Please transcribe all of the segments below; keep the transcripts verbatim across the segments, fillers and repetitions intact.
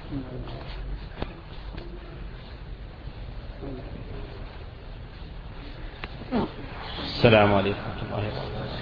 السلام عليكم ورحمة الله وبركاته.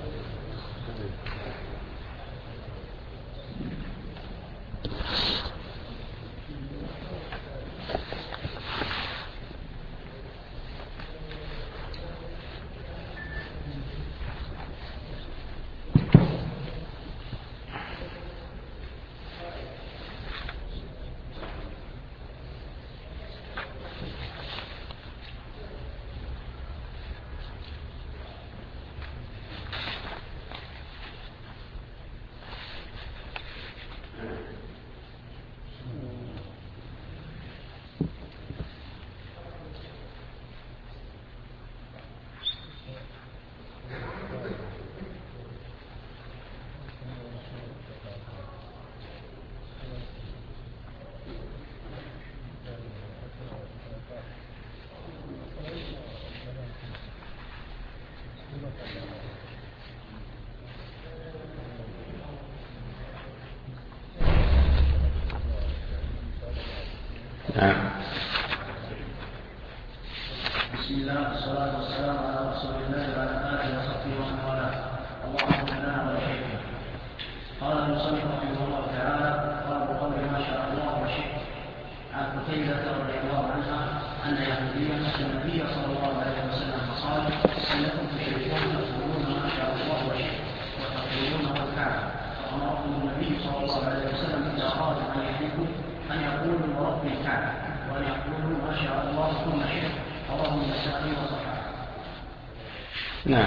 بسم الله والصلاة والسلام على رسول الله وعلى آله وصحبه ومن والاه. اللهم لنا ولشيخنا. قال المصنف رحمه الله تعالى: باب قول ما شاء الله وشئت. عن قتيبة رضي الله عنها أن يهوديا أتى النبي صلى الله عليه وسلم فقال: إنكم تشركون تقولون ما شاء الله وشئت وتقولون الكعبة. فأمرهم النبي صلى الله عليه وسلم إذا أرادوا أن يحلفوا أن يقولوا ورب الكعبة وأن يقولوا ما شاء الله ثم شئت. رواه النسائي وصححه. نعم.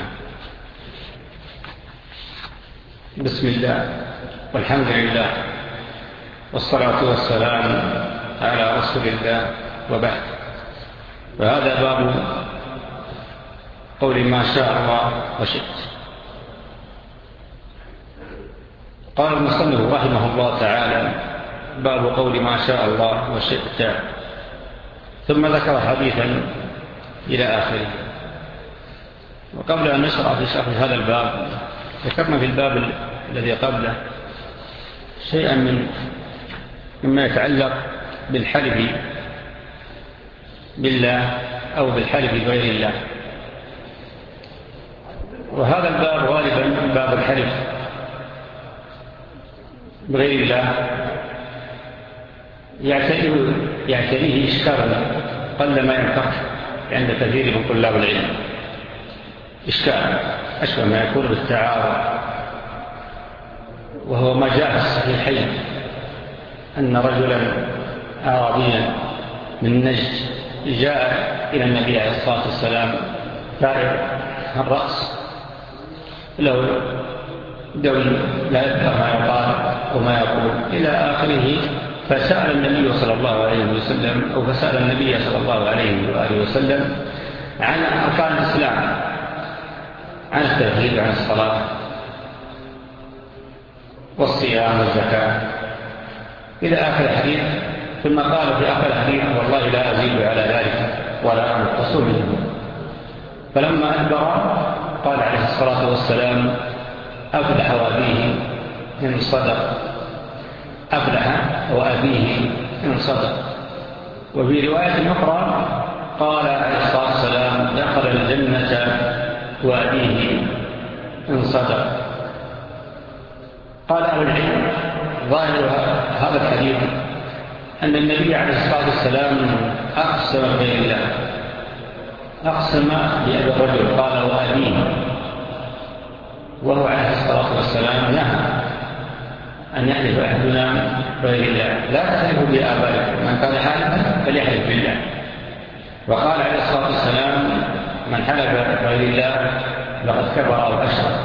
بسم الله والحمد لله والصلاة والسلام على رسول الله وبعد. وهذا باب قول ما شاء الله وشئت. قال المصنف رحمه الله تعالى: باب قول ما شاء الله وشئت، ثم ذكر حديثا إلى آخره. وقبل أن نشرع في شرح هذا الباب ذكرنا في الباب الذي قبله شيئا من مما يتعلق بالحلف بالله أو بالحلف بغير الله. وهذا الباب غالبا باب الحلف بغير الله يعتريه يعتريه إشكال قل ما ينفق عند كثير من طلاب العلم. إشكال أشبه ما يكون بالتعارض، وهو ما جاء في الصحيحين أن رجلا عربيا من نجد جاء إلى النبي عليه الصلاة والسلام فارغ الرأس له دوي لا يذكر ما يقال وما يقول إلى آخره. فسأل النبي صلى الله عليه وسلم أو فسأل النبي صلى الله عليه وآله وسلم عن أركان الإسلام، عن التوحيد وعن الصلاة والصيام والزكاة إلى آخر الحديث. ثم قال في آخر الحديث: والله لا أزيد على ذلك ولا أنقص منه. فلما أدبر قال عليه الصلاة والسلام: أفلح وأبيه إن صدق، أفلح وأبيه إن صدق. وفي رواية أخرى قال عليه الصلاة والسلام: دخل الجنة وأبيه إن صدق. قال أهل العلم: ظاهر هذا الحديث أن النبي عليه الصلاة والسلام أقسم بغير الله، أقسم بأبي الرجل قال وأبيه، وهو عليه الصلاة والسلام نهى أن يحلف أحدنا بغير الله: لا تحلفوا بآبائكم، من كان حالفا فليحلف بالله. وقال عليه الصلاة والسلام: من حلف بغير الله لقد كفر أو أشرك.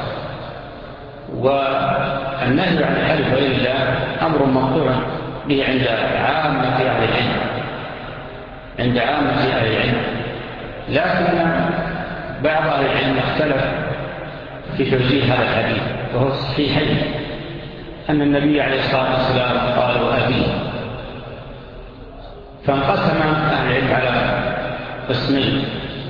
والنهي عن الحلف بغير الله أمر مقطوع به عند عامة أهل العلم، عند عامة أهل العلم. لكن بعض أهل العلم اختلف في توجيه هذا الحديث، وهو الصحيحين أن النبي عليه الصلاة والسلام قال وأبيه. فانقسم أهل العلم على قسمين: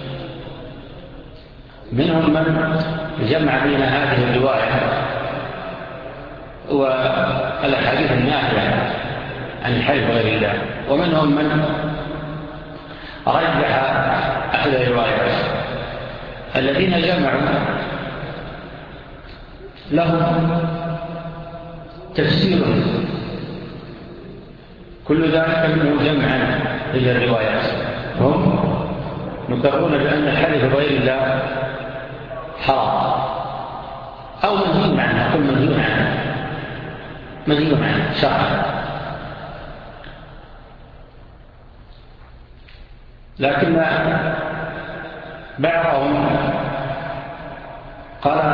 منهم من جمع بين هذه الرواية والأحاديث الناهية عن الحلف بغير الله. ومنهم من رجح أحد الروايات. الذين جمعوا لهم تفسير كل ذلك منه جمعا إلى الروايات، هم مقرون بأن الحلف بغير الله حرام أو منهي عنه، كل منهي عنه منهي عنه شرعا. لكن بعضهم قال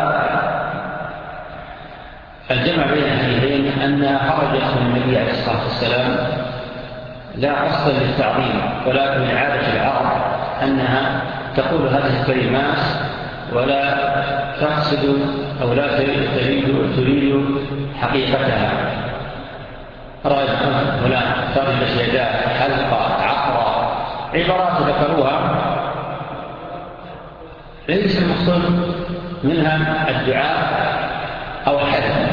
الجمع بين الحديثين أنها خرجت من النبي عليه الصلاة والسلام لا قصدا للتعظيم، ولكن عادة العرب أنها تقول هذه الكلمات ولا تقصد أو لا تريد, تريد حقيقتها. رأيت فلان فرجت يداه، حلقة، عقرة، عبارات ذكروها ليس المقصود منها الدعاء أو الحدث.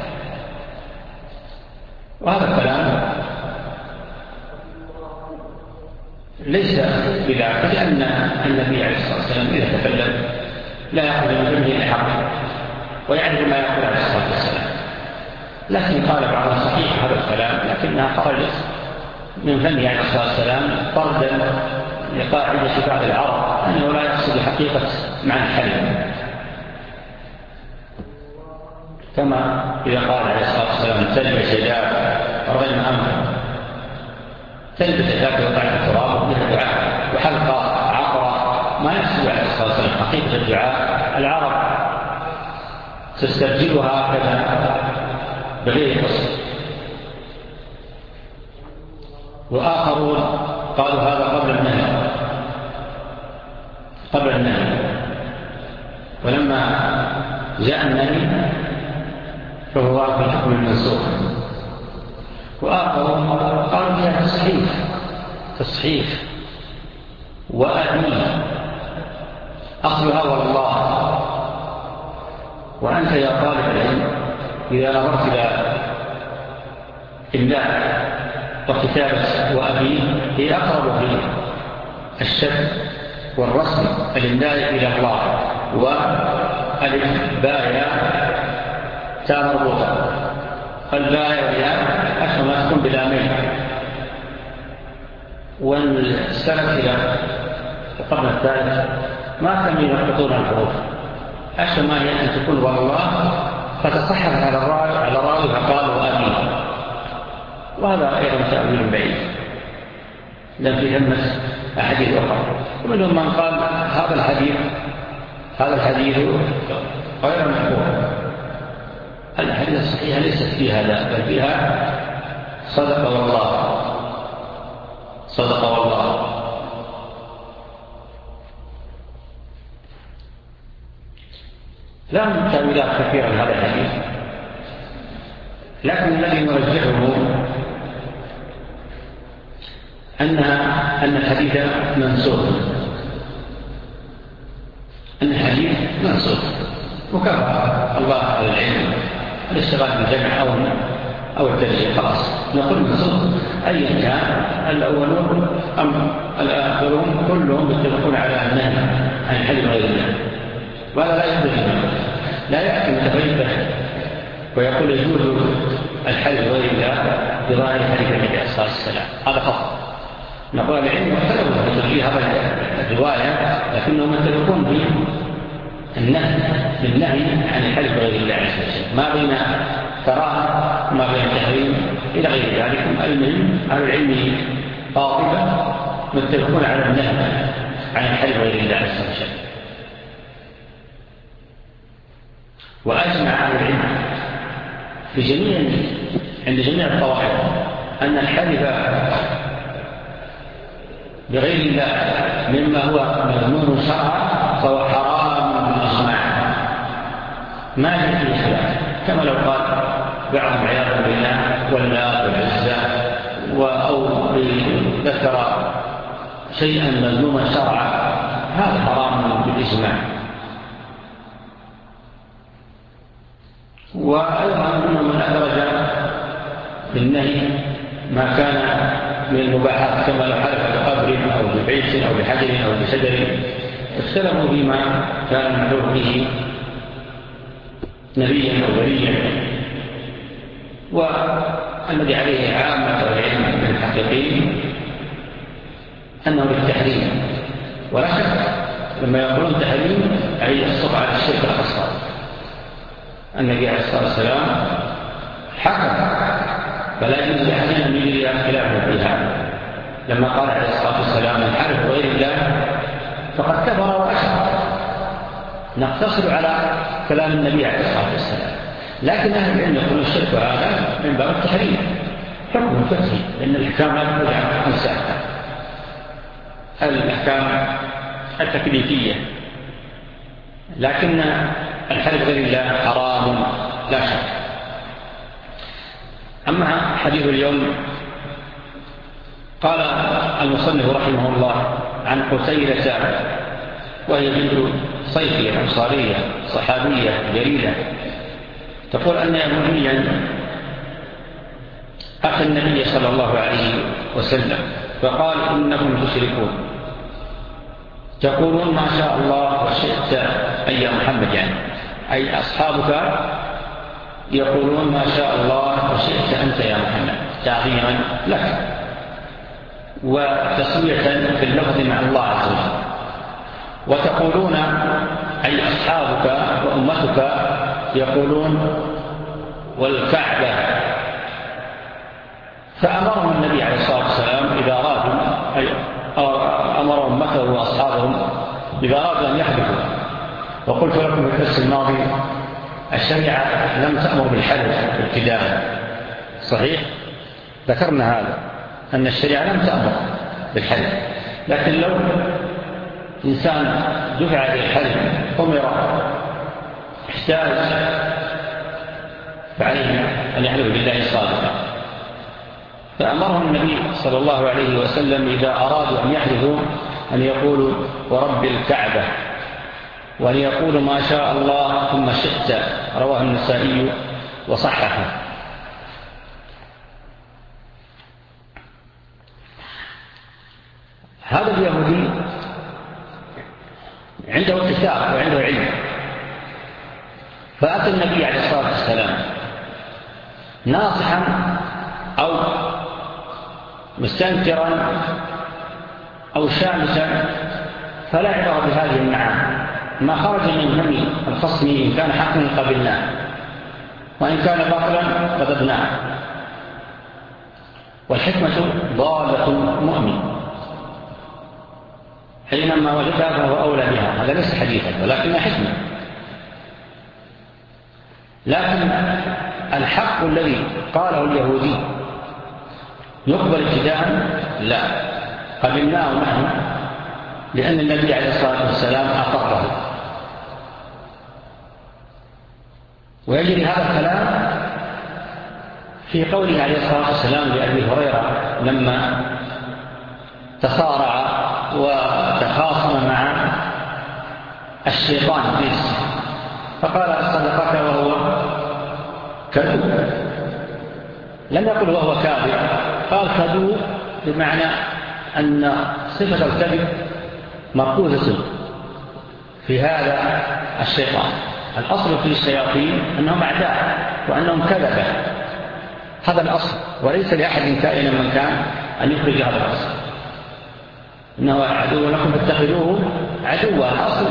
وهذا الكلام ليس بذلك، لأن النبي عليه الصلاة والسلام إذا تكلم لا يأخذ من فمه إلا حقه ويعرف ما يقول عليه الصلاة والسلام. لكن قال بعض صحيح هذا الكلام، لكنها خرجت من فمه عليه الصلاة والسلام طردا لقاعدة بعض العرب أنه لا يقصد حقيقة معنى الحلف، كما إذا قال عليه الصلاة والسلام تلبس يداك رغم أنفه، تلبس يداك وقع التراب من الدعاء، وحلقة، عقرة، ما يقصد عليه الصلاة والسلام حقيقة الدعاء. العرب تسترجلها هكذا بغير قصد. وآخرون قالوا هذا قبل النهي قبل النهي ولما جاء النهي فهو في حكم المنسوخ. وآخرون قالوا فيها تصحيح تصحيح وأدنيه أصلها والله. وأنت يا طالب العلم إذا نظرت إلى إملاء وكتابة وأبي هي أقرب في الشك والرسم الإملاء إلى الله، وألف بايا تا مربوطة، فالبايا والياء أشهر ما تكون بلا ميل. والسلف إلى القرن الثالث ما كان ينقطون الحروف، أشهر ما هي أن تكون والله فتصحف على الراوي على الراوي فقال وأبي، وهذا أيضا تأويل بعيد لم في همس أحاديث أخرى. ومنهم من قال هذا الحديث هذا الحديث غير محفوظ. الحديث الصحيحة ليست فيها هذا، بل فيها صدق والله صدق والله. لهم تأويلات كثيرة لهذا الحديث، لكن الذي نرجحه أنها أن الحديث منسوخ أن الحديث منسوخ وكفى الله على العلم الاشتغال بالجمع أو أو الترجيح، خلاص نقول منسوخ أيا كان الأولون أم الآخرون كلهم يتفقون على النهي عن الحلف غير الله. وهذا لا يخرج لا يأتي متفرقا ويقول يجوز الحلف غير الله بظاهر حديث النبي عليه الصلاة والسلام، هذا خطأ. نقول العلم واختلفوا في ترجيح هذا الرواية، لكنهم يتفقون في النهي بالنهي عن الحلف غير الله عز وجل، ما بين كراهة ما بين تحريم إلى غير ذلك. المهم أهل العلم قاطبة متفقون على النهي عن الحلف غير الله عز وجل. وأجمع أهل العلم في جميع عند جميع الطوائف أن الحلف بغير الله مما هو مذموم شرعا فهو حرام بالإجماع، ما فيه خلاف. كما لو قال بعضهم عياذا بالله واللات والعزى أو ذكر شيئا مذموما شرعا، هذا حرام بالإجماع. وأيضا منهم من أدرج بالنهي ما كان من المباحات، كما لو حلف بقبر أو ببيت أو بحجر أو بشجر. اختلفوا فيما كان المحلوف به نبيا أو وليا، والذي عليه عامة العلم من المحققين أنه للتحريم، ولا شك لما يقولون تحريم أي الصف على الشرك الأصغر. النبي عليه الصلاة والسلام حكم، فلا يجوز لأحد أن يجري خلافه في هذا. لما قال عليه الصلاة والسلام من حلف غير الله فقد كفر وأشرك، نقتصر على كلام النبي عليه الصلاة والسلام. لكن أهل العلم يقولون الشرك هذا من باب التحريم حكم فقهي، لأن الأحكام لا ترجع عن خمسة، الأحكام التكليفية. لكن الحلف غير الله حرام لا شك. أما حديث اليوم، قال المصنف رحمه الله عن قتيلة وهي بنت صيفية الأنصارية صحابية جليلة، تقول أن يهوديا أتى النبي صلى الله عليه وسلم فقال إنكم تشركون، تقولون ما شاء الله وشئت أي محمد، يعني أي أصحابك يقولون ما شاء الله وشئت أنت يا محمد تعظيما لك وتسوية في اللفظ مع الله عز وجل. وتقولون أي أصحابك وأمتك يقولون والكعبة. فأمرهم النبي عليه الصلاة والسلام إذا أرادوا، أي أمر أمته وأصحابهم إذا أرادوا أن يحدثوا. وقلت لكم في الدرس الماضي الشريعة لم تأمر بالحلف ابتداء، صحيح؟ ذكرنا هذا أن الشريعة لم تأمر بالحلف، لكن لو إنسان دفع للحلف أمر احتاج فعليه أن يحلف بالله صادقا. فأمرهم النبي صلى الله عليه وسلم إذا أرادوا أن يحلفوا أن يقولوا ورب الكعبة، وأن يقولوا ما شاء الله ثم شئت. رواه النسائي وصححه. هذا اليهودي عنده كتاب وعنده علم، فأتى النبي عليه الصلاة والسلام ناصحا أو مستنكرا أو شامسا، فلا عبر بهذه المعاني. ما خرج من فم الخصم إن كان حقا قبلناه، وإن كان باطلا قذفناه. والحكمة ضالة المؤمن، حينما وجدها فهو أولى بها. هذا ليس حديثا ولكنها حكمة. لكن الحق الذي قاله اليهودي يقبل ابتداء؟ لا، قبلناه نحن لأن النبي عليه الصلاة والسلام أقره. ويجري هذا الكلام في قوله عليه الصلاة والسلام لأبي هريرة لما تصارع وتخاصم مع الشيطان إبليس، فقال صدقك وهو كذوب. لم يقل وهو كاذب، قال كذوب بمعنى أن صفة الكذب مركوزة في هذا الشيطان. الأصل في الشياطين أنهم أعداء وأنهم كذبة، هذا الأصل، وليس لأحد كائنا من كان أن يخرج هذا الأصل. إنه عدو لكم فاتخذوه عدوا. الأصل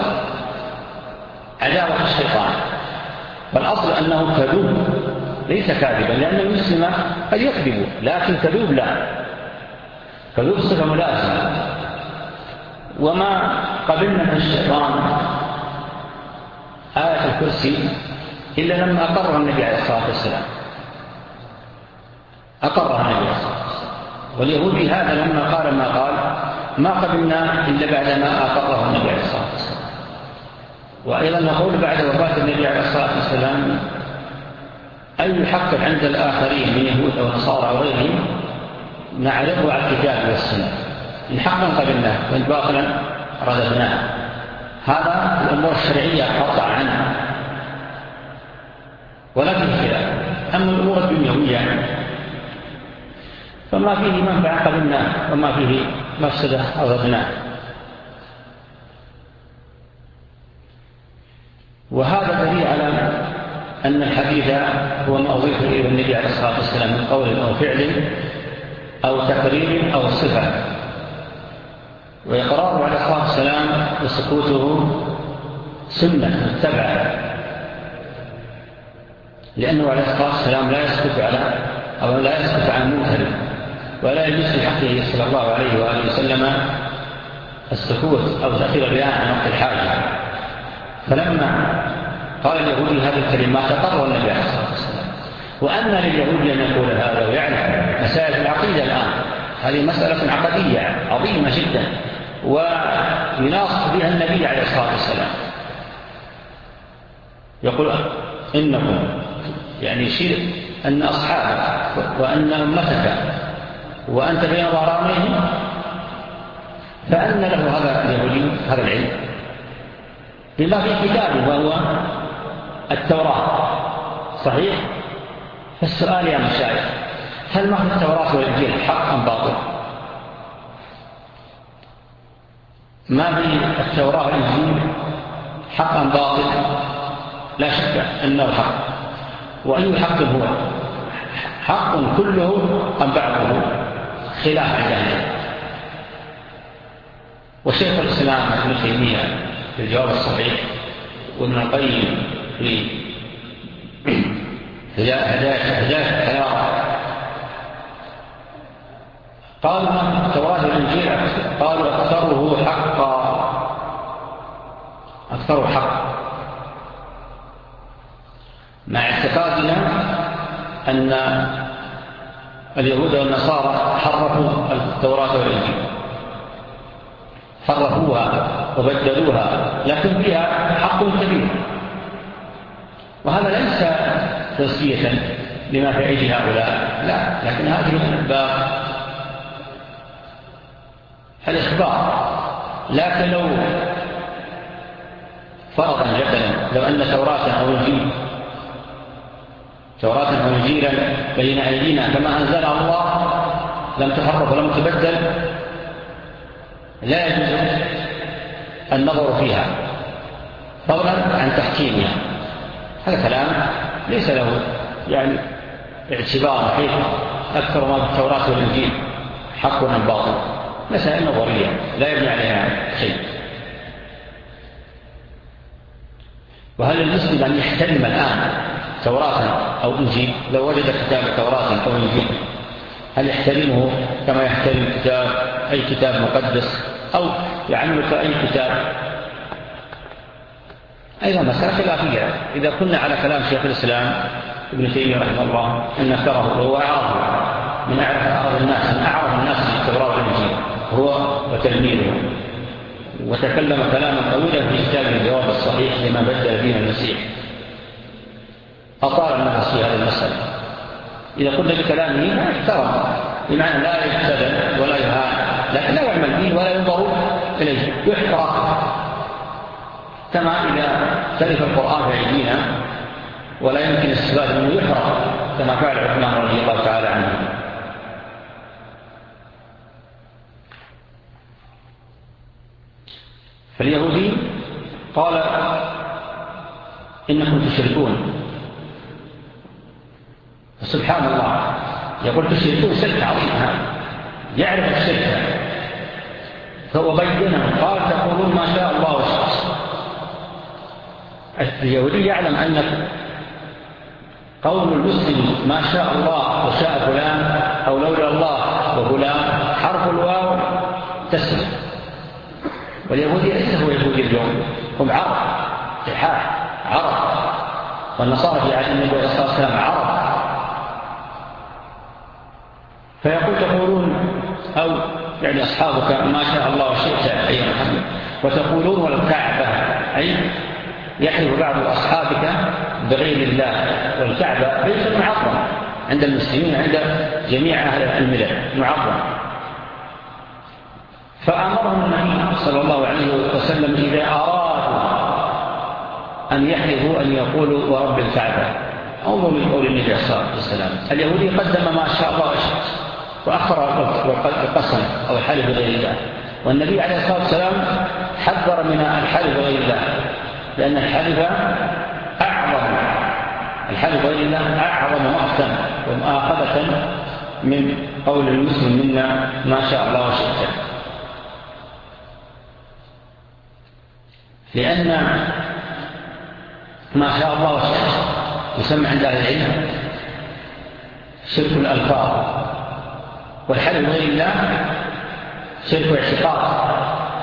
عداوة الشيطان، والأصل أنه كذوب ليس كاذبا، لأن المسلم قد يكذب لكن كذوب لا. كذوب صفة ملازمة. وما قبلنا في الشيطان آية الكرسي إلا لما أقرها النبي عليه الصلاة والسلام، أقرها النبي عليه الصلاة والسلام. واليهودي هذا لما قال ما قال ما قبلنا إلا بعدما أقره النبي عليه الصلاة والسلام. وأيضا نقول بعد وفاة النبي عليه الصلاة والسلام أي حق عند الآخرين من يهود أو نصارى وغيرهم نعرضه على الكتاب والسنة، إن حقا قبلناه وإن باطلا رددناه. هذا الأمور الشرعية قطع عنها ولا في خلاف. أما الأمور الدنيوية فما فيه منفعة قبلناه وما فيه مفسدة أردناه. وهذا دليل على أن الحديث هو ما أضيف إلى النبي عليه الصلاة والسلام من قول أو فعل أو تقرير أو صفة، وإقراره عليه الصلاة والسلام وسكوته سنة متبعة، لأنه عليه الصلاة والسلام لا يسكت على أو لا يسكت عن منكر، ولا يجوز في حقه صلى الله عليه وآله وسلم السكوت أو تأخير البيان عن وقت الحاجة. فلما قال اليهودي هذه الكلمات أقر النبي عليه الصلاة والسلام. وأن لليهود أن يقول هذا ويعلم مسائل العقيدة الآن، هذه مسألة عقدية عظيمة جدا ويناصح بها النبي عليه الصلاة والسلام. يقول إنكم يعني يشير أن أصحابك وأن أمتك وأنت بين ظهرانيهم، فأن له هذا اليهودي هذا العلم بما في كتابه وهو التوراة. صحيح؟ فالسؤال يا مشايخ، هل ما في التوراة والإنجيل حق أم باطل؟ ما في التوراة والإنجيل حق أم باطل؟ لا شك أنه حق. وأي حق هو؟ حق كله أم بعضه؟ خلاف الجهل. وشيخ الإسلام ابن تيمية في الجواب الصحيح، وابن القيم في هداية الحياة قالوا ما في التوراة والإنجيل قالوا أكثره حقا، أكثره حق، مع اعتقادنا أن اليهود والنصارى حرفوا التوراة والإنجيل، حرفوها وبدلوها، لكن فيها حق كبير. وهذا ليس تزكية لما في أيدي هؤلاء، لا، لكن هذه من باب الإخبار. لكن لو فرضا جدلا لو أن توراة أو إنجيل توراة أو إنجيلا بين أيدينا كما أنزلها الله لم تحرف ولم تبدل، لا يجوز النظر فيها فضلا عن تحكيمها. هذا كلام ليس له يعني اعتبار حيث أكثر ما في التوراة والإنجيل حق عن باطل، مسائل نظرية لا يبني عليها شيء. وهل المسلم أن يحترم الآن توراة أو إنجيل؟ لو وجد كتاب توراة أو إنجيل هل يحترمه كما يحترم كتاب أي كتاب مقدس أو يعمل أي كتاب؟ أيضا مسألة خلافية. إذا كنا على كلام شيخ الإسلام ابن تيمية رحمه الله أن أكثره هو أعرف من أعرف أعرف الناس من أعرف الناس في التوراة والإنجيل هو وتلميذه، وتكلم كلاما طويلا في كتاب الجواب الصحيح لما بدل دين المسيح، أطال النفس في هذه المسألة. إذا قلنا بكلامه لا يحترم، بمعنى لا يبتدل ولا يهان، لكن لا يعمل به ولا ينظر إليه، يحترق كما إذا تلف القرآن في أيدينا ولا يمكن الاستفادة منه يحرق كما فعل عثمان رضي الله تعالى عنه. فاليهودي قال إنكم تشركون، سبحان الله يقول تشركون شرك عظيم، هذا يعرف الشرك فهو بينه قال تقولون ما شاء الله وشاء. اليهودي يعلم أن قول المسلم ما شاء الله وشاء فلان أو لولا الله وفلان حرف الواو تسمع. واليهودي ليس هو يهودي اليوم، هم عرب صحاح عرب، والنصارى في عهد النبي صلى الله عليه وسلم عرب. فيقول تقولون أو يعني أصحابك ما شاء الله وشئت أي محمد، وتقولون والكعبة، أي يحلف بعض أصحابك بغير الله، والكعبة بيت معظم عند المسلمين عند جميع أهل الملل معظم. فأمرهم النبي صلى الله عليه وسلم إذا أرادوا أن يحلفوا أن يقولوا ورب الكعبة. انظروا من قول النبي صلى الله عليه وسلم. اليهودي قدم ما شاء الله وشئت وأخر القسم أو الحلف بغير الله. والنبي عليه الصلاة والسلام حذر من الحلف بغير الله، لأن الحلف أعظم الحلف بغير الله أعظم مقتا ومؤاخذة من قول المسلم منا ما شاء الله وشئت، لأن ما شاء الله وشئت يسمى عند أهل العلم شرك الألفاظ، والحلف بغير الله شرك اعتقاد،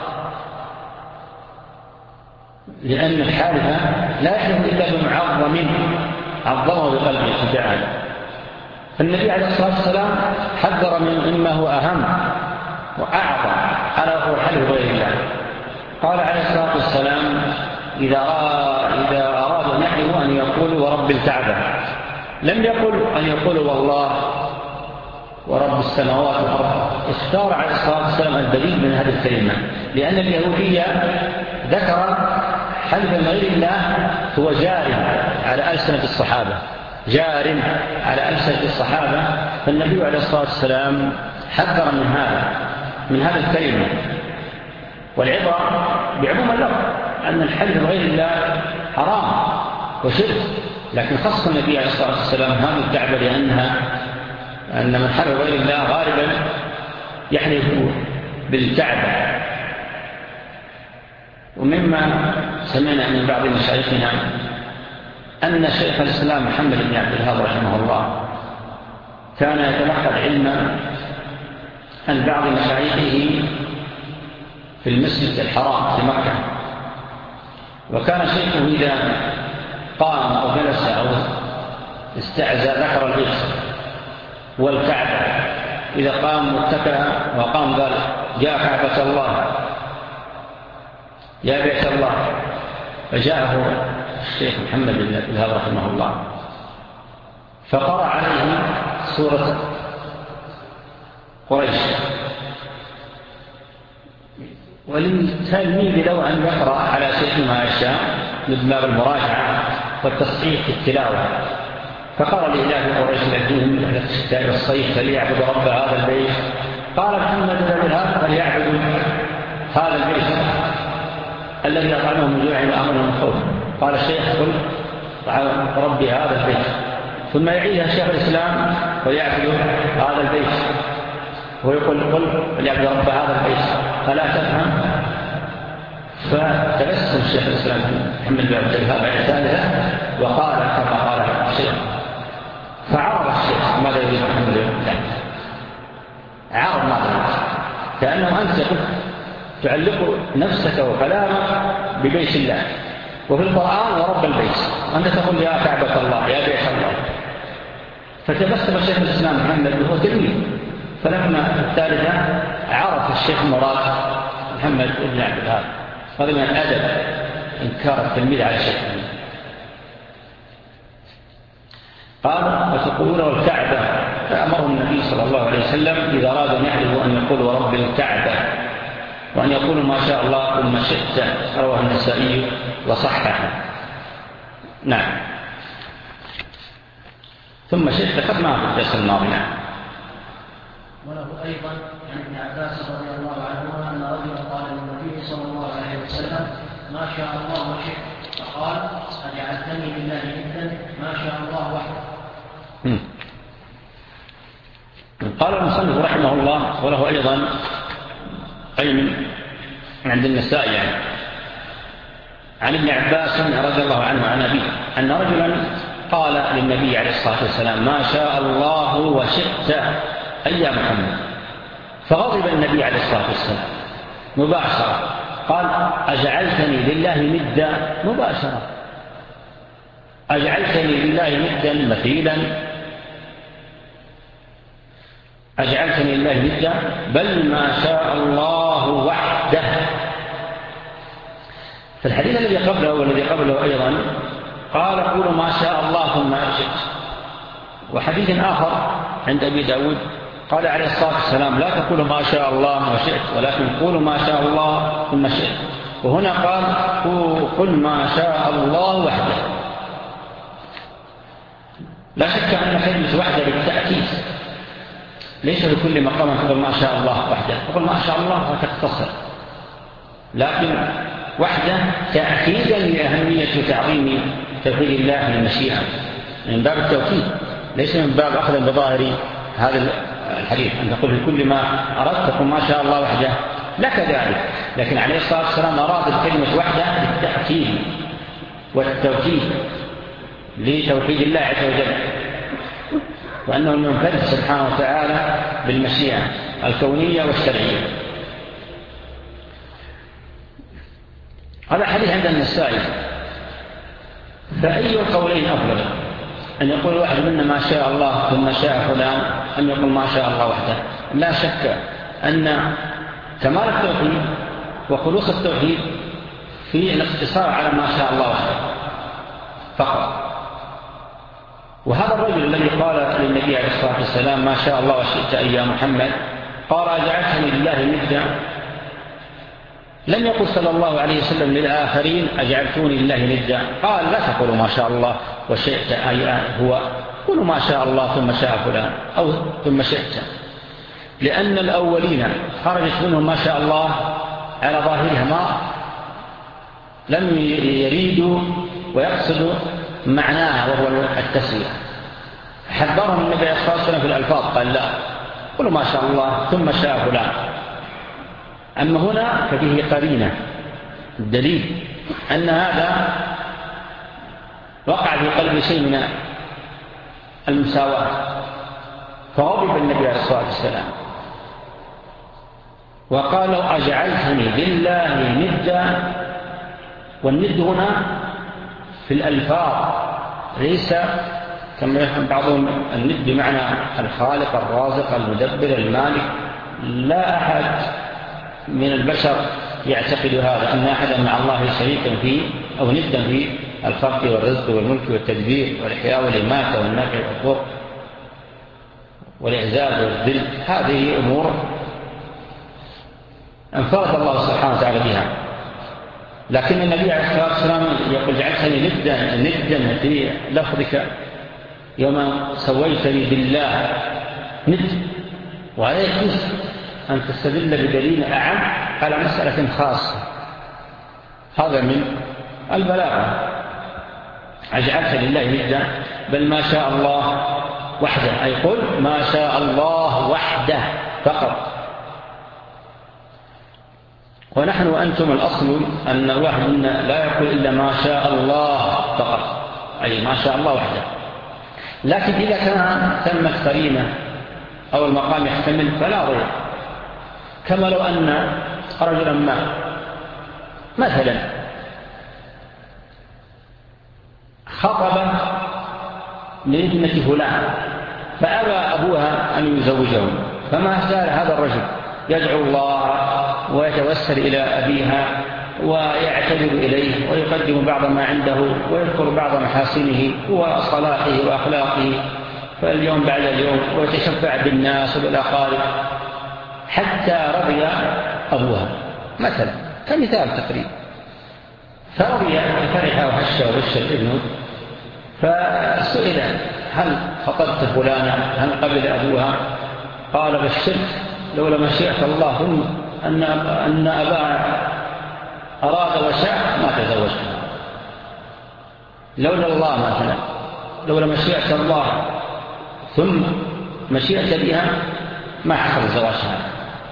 لأن الحالف لا يحلف إلا بمعظم عظمه بقلبه تعالى. فالنبي عليه الصلاة والسلام حذر من مما هو أهم وأعظم ألا هو الحلف بغير الله. قال عليه الصلاة والسلام إذا إذا أرادوا أن يحلفوا أن يقولوا ورب الكعبة، لم يقل أن يقولوا والله ورب السماوات والأرض. اختار عليه الصلاة والسلام الدليل من هذه الكلمة، لأن اليهودية ذكر حلف غير الله هو جار على ألسنة الصحابة، جار على ألسنة الصحابة. فالنبي عليه الصلاة والسلام حذر من هذا من هذه الكلمة. والعبرة بعموم اللفظ أن الحلف بغير الله حرام وشرك، لكن خص النبي عليه الصلاة والسلام هذه الكعبة لأنها أن من حلف بغير الله غالبا يحلف بالكعبة. ومما سمعنا من بعض مشايخنا أن شيخ الإسلام محمد بن عبد الوهاب رحمه الله كان يتلقى العلم عن بعض مشايخه في المسجد الحرام في مكة، وكان شيخه إذا قام أو جلس أو استعزى ذكر البيت والكعبة، إذا قام متكئا وقام قال جاء كعبة الله يا بيت الله. فجاءه الشيخ محمد بن عبد الوهاب رحمه الله فقرأ عليه سورة قريش. وللتلميذ لو أن يقرأ على شيء ما يشاء من باب المراجعة والتصحيح في التلاوة، فقرأ لإله قريش لديهم رحلة الشتاء والصيف فليعبد رب هذا البيت. قال محمد بن عبد الوهاب فليعبدوا هذا البيت الذي أطعمهم من جوع وآمنهم من خوف. قال الشيخ قل ربي هذا البيت، ثم يعيدها شيخ الإسلام ويعبد هذا البيت، ويقول قل فليعبد رب هذا البيت، فلا تفهم. فتبسم الشيخ الإسلام محمد بن عبد الوهاب بعد ثالثة وقال كما قال الشيخ. فعرض الشيخ ماذا يريد محمد بن عبد الوهاب، عرض ماذا يريد، كأنه أنت تعلق نفسك وكلامك ببيت الله وفي القرآن ورب البيت، أنت تقول يا كعبة الله يا بيت الله. فتبسم شيخ الإسلام محمد وهو تلميذ، فلما الثالثة عرف الشيخ مراد محمد بن عبد الوهاب. هذا من الأدب إنكار التلميذ على شيخه. قال وتقولون والكعبة، فأمره النبي صلى الله عليه وسلم إذا أرادوا أن يحلفوا أن يقولوا ورب الكعبة، وأن يقولوا ما شاء الله ثم شئت. رواه النسائي وصححه. نعم. ثم شئت ذكرناه في الدرس الماضي. نعم. وله أيضا عن ابن عباس رضي الله عنهما أن رجلا قال للنبي صلى الله عليه وسلم ما شاء الله وشئت، فقال أجعلتني لله ندا ما شاء الله وحده. قال المصنف رحمه الله وله أيضا علم عند النسائي يعني عن ابن عباس رضي الله عنه عن أبيه أن رجلا قال للنبي عليه الصلاة والسلام ما شاء الله وشئت أي يا محمد. فغضب النبي عليه الصلاة والسلام مباشرة قال أجعلتني لله ندا، مباشرة أجعلتني لله ندا مثيلا، أجعلتني لله ندا، بل ما شاء الله وحده. في الحديث الذي قبله والذي قبله أيضا قال قولوا ما شاء الله ثم شئت. وحديث آخر عند أبي داود قال عليه الصلاة والسلام لا تقولوا ما شاء الله وشئت ولكن قولوا ما شاء الله ثم شئت. وهنا قال قل ما شاء الله وحده. لا شك أن كلمة وحده بالتأكيد ليس لكل مقام تقول ما شاء الله وحده، تقول ما شاء الله وتقتصر، لكن وحده تأكيدا لأهمية وتعظيم توحيد الله في المشيئة من باب التوكيد، ليس من باب أخذ بظاهر هذا الحديث أن تقول لكل ما أردت تقول ما شاء الله وحده، لك ذلك. لكن عليه الصلاة والسلام أراد الكلمة وحده للتأكيد والتوكيد لتوحيد الله عز وجل، وأنه المنفرد سبحانه وتعالى بالمشيئة الكونية والشرعية. هذا حديث عند النسائي. فأي القولين أفضل، أن يقول واحد منا ما شاء الله ثم شاء فلان، أن يقول ما شاء الله وحده؟ لا شك أن كمال التوحيد وخلوص التوحيد في الاقتصار على ما شاء الله وحده فقط. وهذا الرجل الذي قال للنبي عليه الصلاة والسلام ما شاء الله وشئت أي يا محمد، قال أجعلتني لله ندا، لم يقل صلى الله عليه وسلم للآخرين أجعلتوني لله ندا، قال لا تقولوا ما شاء الله وشئت أي هو، قولوا ما شاء الله ثم شاء فلان أو ثم شئت، لأن الأولين خرجت منهم ما شاء الله على ظاهرها، ما لم يريدوا ويقصدوا معناها وهو التسوية. حذرهم النبي صلى الله عليه وسلم في الألفاظ، قال لا قولوا ما شاء الله ثم شاء فلان. أما هنا ففيه قرينة الدليل أن هذا وقع في قلب شيء من المساواة، فغضب النبي عليه الصلاة والسلام وقال لو أجعلتني لله ندا، والند هنا في الألفاظ ليس كما يفهم بعضهم الند بمعنى الخالق الرازق المدبر المالك، لا أحد من البشر يعتقد هذا، أن أحدا مع الله شريكا فيه أو ندا في الخلق والرزق والملك والتدبير والإحياء والإماتة والنفع والضر والإعزاز والذل. هذه أمور انفرد الله سبحانه وتعالى بها، لكن النبي عليه الصلاة والسلام يقول جعلتني ندا ندا في لفظك يوم سويتني بالله ند، وهذا يجوز أن تستدل بدليل أعم على مسألة خاصة، هذا من البلاغة. أجعلت لله ندا، بل ما شاء الله وحده، أي قل ما شاء الله وحده فقط. ونحن وأنتم الأصل أن الواحد منا لا يقول إلا ما شاء الله فقط، أي ما شاء الله وحده. لكن إذا كان تمت قرينة أو المقام يحتمل فلا ضير، كما لو أن رجلا ما مثلا خطب لابنة فلان فأبى أبوها أن يزوجه، فما زال هذا الرجل يدعو الله ويتوسل إلى أبيها ويعتذر إليه ويقدم بعض ما عنده ويذكر بعض محاسنه وصلاحه وأخلاقه فاليوم بعد اليوم، ويتشفع بالناس وبالأقارب حتى رضي أبوها مثلا كمثال تقريبا، فرضي فرح وهش وبشر ابنه، فسئل هل خطبت فلانا هل قبل أبوها؟ قال بشرت لولا مشيئة الله ثم أن أن أباها أراد وشاء ما تزوجها، لولا الله مثلا لولا مشيئة الله ثم مشيئة بها ما حصل زواجها.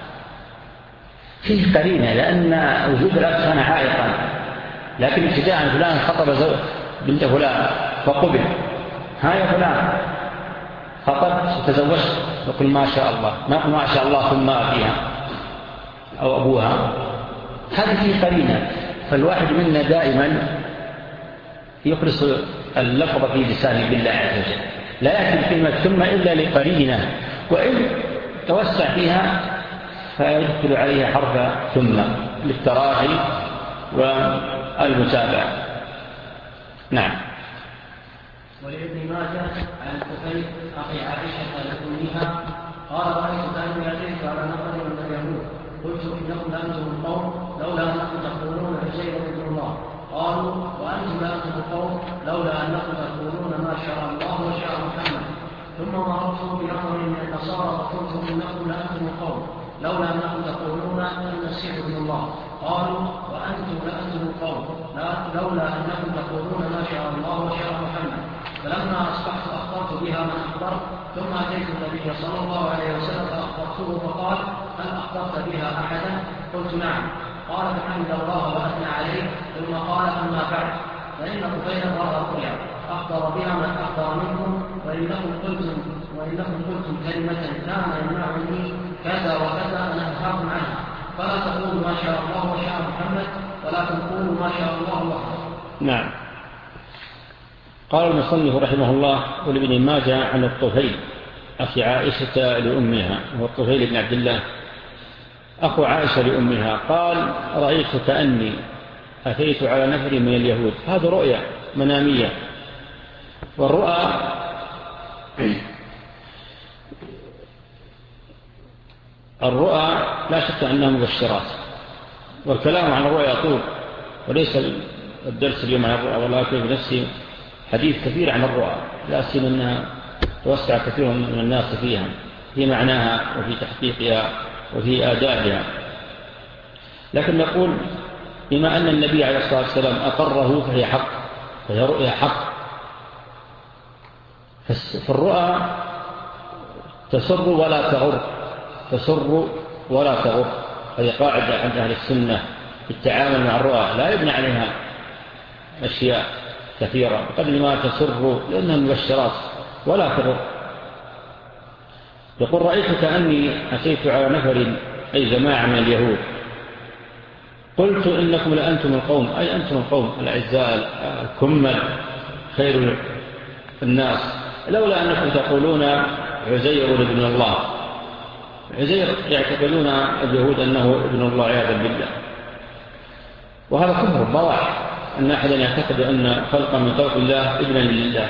فيه قرينة لأن وجود الأب كان عائقا، لكن ابتداء فلان خطب بنت فلان فقبل، ها يا فلان خطبت وتزوجت، وقل ما شاء الله، ما قل ما شاء الله ثم أبيها أو أبوها، هذه فيه قرينة. فالواحد منا دائما يخلص اللفظ في لسانه بالله عز وجل، لا يأتي كلمة ثم إلا لقرينة، وإن توسع فيها فيدخل عليها حرف ثم للتراخي والمتابعة. نعم. ولابن ماجه عن كفيل أخي عائشة لأمها قال رأيت كأني أتيت على نفر من اليهود قلت إنكم لأنتم القوم لولا أنكم تقولون حسين بن الله، قالوا وأنتم لأنتم القوم لولا أنكم تقولون ما شاء الله وشاء محمد، ثم مررت بنفر من النصارى فقلت إنكم لأنتم القوم لولا أنكم تقولون أن المسيح ابن الله. قالوا وأنتم لأنتم القوم لولا أنكم تقولون ما شاء الله وشاء محمد. فلما أصبحت أخبرت بها من أخبرت، ثم أتيت النبي صلى الله عليه وسلم فأخبرته فقال هل أخبرت بها أحدا؟ قلت نعم. قال فحمد الله وأثنى عليه، ثم قال أما بعد فإن طفيلا رأى رؤيا أخبر بها من أخبر منكم، وإنكم قلتم وإنكم قلتم كلمة كان يمنعني كذا وكذا أن أنهاكم عنها، فلا تقولوا ما شاء الله وشاء محمد ولكن قولوا ما شاء الله وحده. نعم. قال المصنف رحمه الله ولابن ماجه عن الطفيل أخي عائشة لأمها، وهو الطفيل بن عبد الله أخو عائشة لأمها، قال رأيت كأني أتيت على نفر من اليهود. هذا رؤيا منامية، والرؤى الرؤى لا شك أنها مبشرات، والكلام عن الرؤيا طول، وليس الدرس اليوم عن الرؤى، ولكن بنفسي حديث كثير عن الرؤى، لا سيما أنها توسع كثير من الناس فيها في معناها وفي تحقيقها وفي آدابها. لكن نقول بما أن النبي عليه الصلاة والسلام أقره فهي حق، فهي رؤيا حق. فالرؤى تسر ولا تغر، تسر ولا تغر، هذه قاعدة عند أهل السنة في التعامل مع الرؤى، لا يبنى عليها أشياء كثيرة قبل ما تسر لأنها مبشرات ولا تغر. يقول رأيت كأني أتيت على نفر أي جماعة من اليهود، قلت إنكم لأنتم القوم، أي أنتم القوم الأعزاء الكمل خير الناس، لولا أنكم تقولون عزير ابن الله. عزير يعتقدون اليهود أنه ابن الله عياذا بالله، وهذا كفر بواح أن أحدا يعتقد أن خلقا من خلق الله ابنا لله.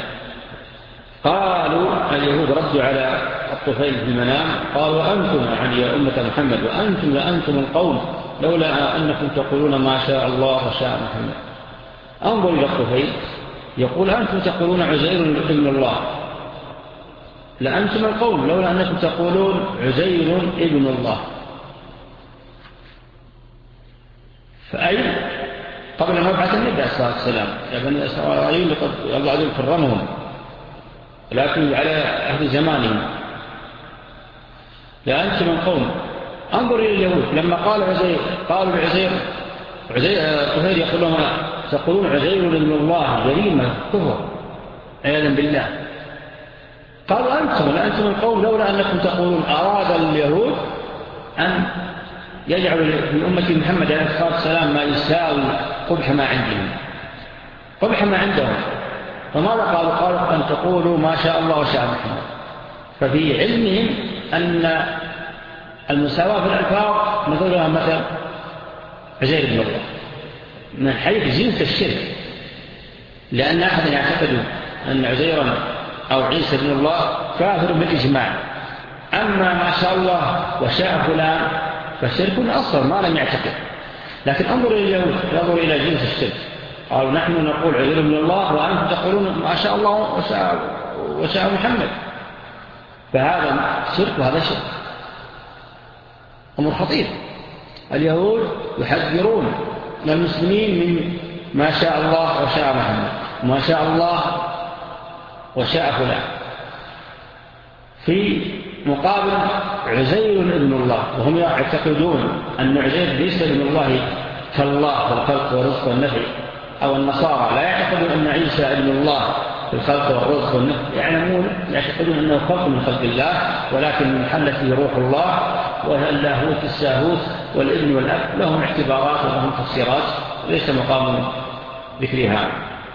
قالوا اليهود ردوا على الطفيل في المنام، قالوا أنتم يعني يا أمة محمد وأنتم لأنتم القوم لولا أنكم تقولون ما شاء الله وشاء محمد. انظر إلى الطفيل يقول أنتم تقولون عزير ابن الله، لأنتم القوم لولا أنكم تقولون عزير ابن الله. فأي قبل مبعث النبي عليه الصلاة والسلام يا بني إسرائيل لقد الله عز وجل كرمهم، لكن على أهل زمانهم لأنتم القوم. انظر إلى اليهود لما قال عزير قالوا عزير عزير يقول لهم تقولون عزير ابن الله، جريمة كفر عياذا بالله. قالوا أنتم لأنتم القوم لولا أنكم تقولون. أراد اليهود أن يجعل من أمة محمد عليه الصلاة والسلام ما يساوي قبح ما عندهم، قبح ما عندهم. فماذا قالوا؟ قالوا أن تقولوا ما شاء الله وشاء محمد. ففي علمهم أن المساواة في الألفاظ مثلها مثل عزير بن الله من حيث جنس الشرك، لأن أحد يعتقد أن عزيرا أو عيسى بن الله كافر بالإجماع. أما ما شاء الله وشاء فلان فشرك أصغر ما لم يعتقد. لكن انظر إلى اليهود، انظر إلى جنس الشرك، قالوا نحن نقول عزير بن الله وأنتم تقولون ما شاء الله وشاء, وشاء محمد. فهذا شرك وهذا شرك، أمر خطير. اليهود يحذرون من المسلمين من ما شاء الله وشاء محمد وما شاء الله وشاء فلان، في مقابل عزير ابن الله، وهم يعتقدون أن عزير ليس ابن الله كالله في الخلق والرزق والنفع، أو النصارى لا يعتقدون أن عيسى ابن الله في الخلق والرزق والنفع، يعلمون يعتقدون أنه خلق من خلق الله، ولكن من حل فيه روح الله، واللاهوت الساهوت والابن والأب لهم اعتبارات ولهم تفسيرات ليس مقام ذكرها.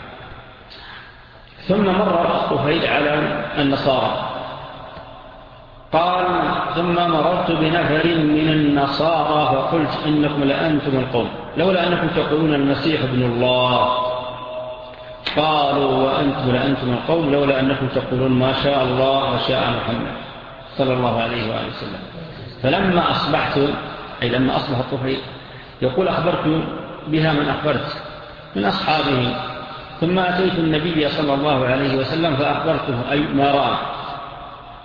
ثم مر الطفيل على النصارى، قال ثم مررت بنفر من النصارى فقلت إنكم لأنتم القوم لولا أنكم تقولون المسيح ابن الله. قالوا وأنتم لأنتم القوم لولا أنكم تقولون ما شاء الله وشاء محمد صلى الله عليه وآله وسلم. فلما أصبحت أي لما أصبح الطفيل يقول أخبرت بها من أخبرت من أصحابه، ثم أتيت النبي صلى الله عليه وسلم فأخبرته أي ما رأى،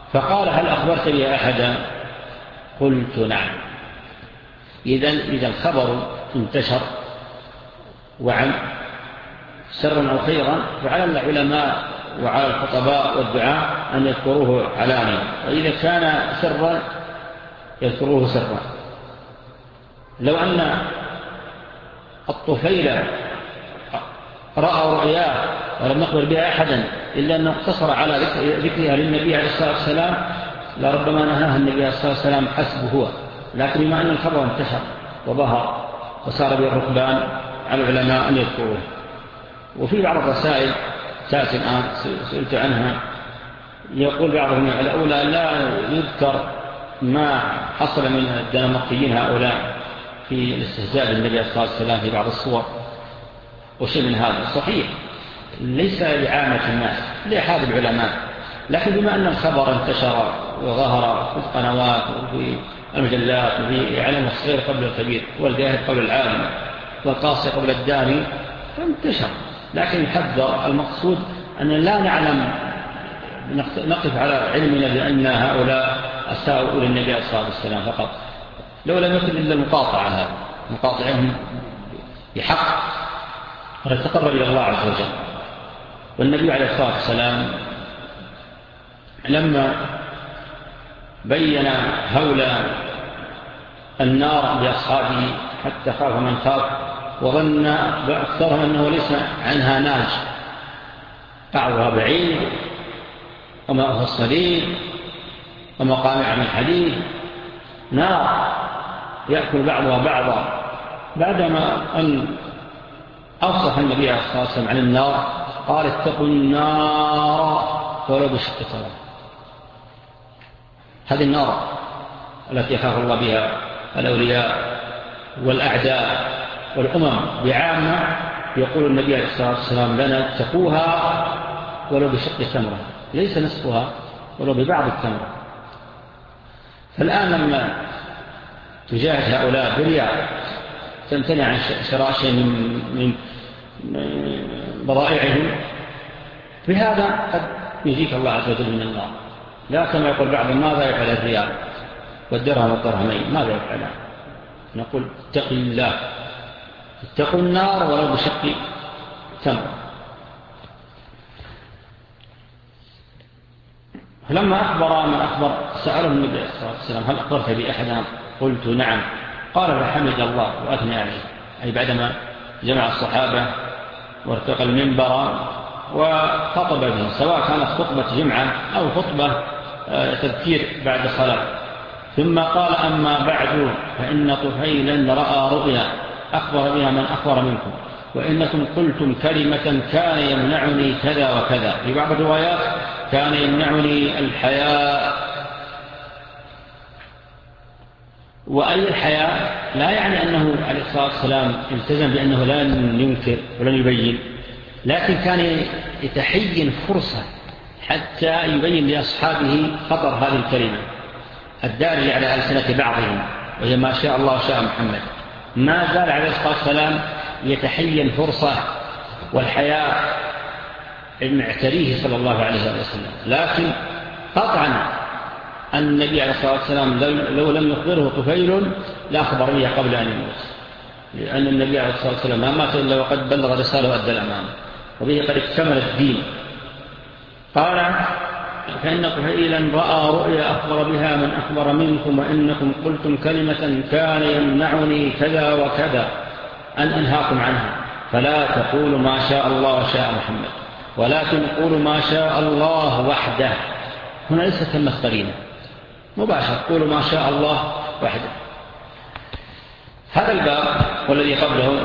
فقال هل أخبرت بها أحدا؟ قلت نعم. إذن إذا الخبر انتشر وعم سرا أو خيرا فعلى العلماء وعلى الخطباء والدعاء أن يذكروه علانيا، وإذا كان سرا يذكروه سرا. لو أن الطفيل رأى رؤياه ولم يخبر بها أحدا إلا أنه اقتصر على ذكرها للنبي عليه الصلاة والسلام لربما نهاها النبي عليه الصلاة والسلام حسبه هو، لكن بما أن الخبر انتشر وظهر وصار به الركبان على العلماء أن يذكروه. وفي بعض الرسائل تأتي الآن سئلت عنها يقول بعضهم الأولى لا يذكر ما حصل من الدنماركيين هؤلاء في الاستهزاء بالنبي عليه الصلاة والسلام في بعض الصور وشيء من هذا صحيح ليس لعامة الناس لأحد العلماء، لكن بما أن الخبر انتشر وظهر في القنوات وفي المجلات وفي إعلام الصغير قبل الكبير والجاهل قبل العالم والقاصي قبل الداني فانتشر، لكن يحذر المقصود أن لا نعلم نقف على علمنا بأن هؤلاء أساءوا للنبي عليه الصلاة والسلام فقط، لو لم يكن إلا المقاطعة هذا مقاطعهم بحق ويتقرب إلى الله عز وجل. والنبي عليه الصلاة والسلام لما بين هول النار بأصحابه حتى خاف من خاف وظن أكثرهم أنه ليس عنها ناج، بعضها بعيد وماءها الصليب ومقامع من حديد، نار يأكل بعضها بعضا. بعدما أن أوصف النبي عليه الصلاة والسلام عن النار قال اتقوا النار ولو بشق تمرة. هذه النار التي يخاف الله بها الأولياء والأعداء والأمم بعامة، يقول النبي عليه الصلاة والسلام لنا اتقوها ولو بشق تمرة، ليس نصفها ولو ببعض التمرة. فالآن لما تجاهد هؤلاء برياء تمتنع عن شراء شيء من بضائعهم، بهذا قد يجيك الله عز وجل من النار. لا كما يقول بعض ماذا يفعل الريال والدرهم والدرهمين، ماذا يفعلان؟ نقول اتق الله اتقوا النار ولو بشق تمرة. فلما أخبر من أخبر سأله النبي عليه الصلاة والسلام هل أخبرت بأحدهم؟ قلت نعم. قال فحمد الله وأثنى عليه، أي بعدما جمع الصحابة وارتقى المنبر وخطب بهم، سواء كانت خطبة جمعة أو خطبة تذكير بعد صلاة. ثم قال أما بعد فإن طفيلا رأى رؤيا أخبر بها من أخبر منكم، وإنكم قلتم كلمة كان يمنعني كذا وكذا. في بعض الروايات كان يمنعني الحياء. وأي الحياء لا يعني أنه عليه الصلاة والسلام التزم بأنه لا ينكر ولن يبين، لكن كان يتحين فرصة حتى يبين لأصحابه خطر هذه الكلمة الدارج على ألسنة بعضهم، وهي ما شاء الله وشاء محمد. ما زال عليه الصلاة والسلام يتحين فرصة، والحياء معتريه صلى الله عليه وسلم. لكن قطعا النبي عليه الصلاة والسلام لو لم يخبره طفيل لا أخبر به قبل أن يموت، لأن النبي عليه الصلاة والسلام ما مات إلا وقد بلغ رسالة وأدى الأمانة، وبه قد اكتمل الدين. قال فإن طفيلا رأى رؤيا أخبر بها من أخبر منكم، وإنكم قلتم كلمة كان يمنعني كذا وكذا أن أنهاكم عنها، فلا تقولوا ما شاء الله وشاء محمد، ولكن قولوا ما شاء الله وحده. هنا ليس ثم قرينة مباشر، قولوا ما شاء الله وحده. هذا الباب والذي قبله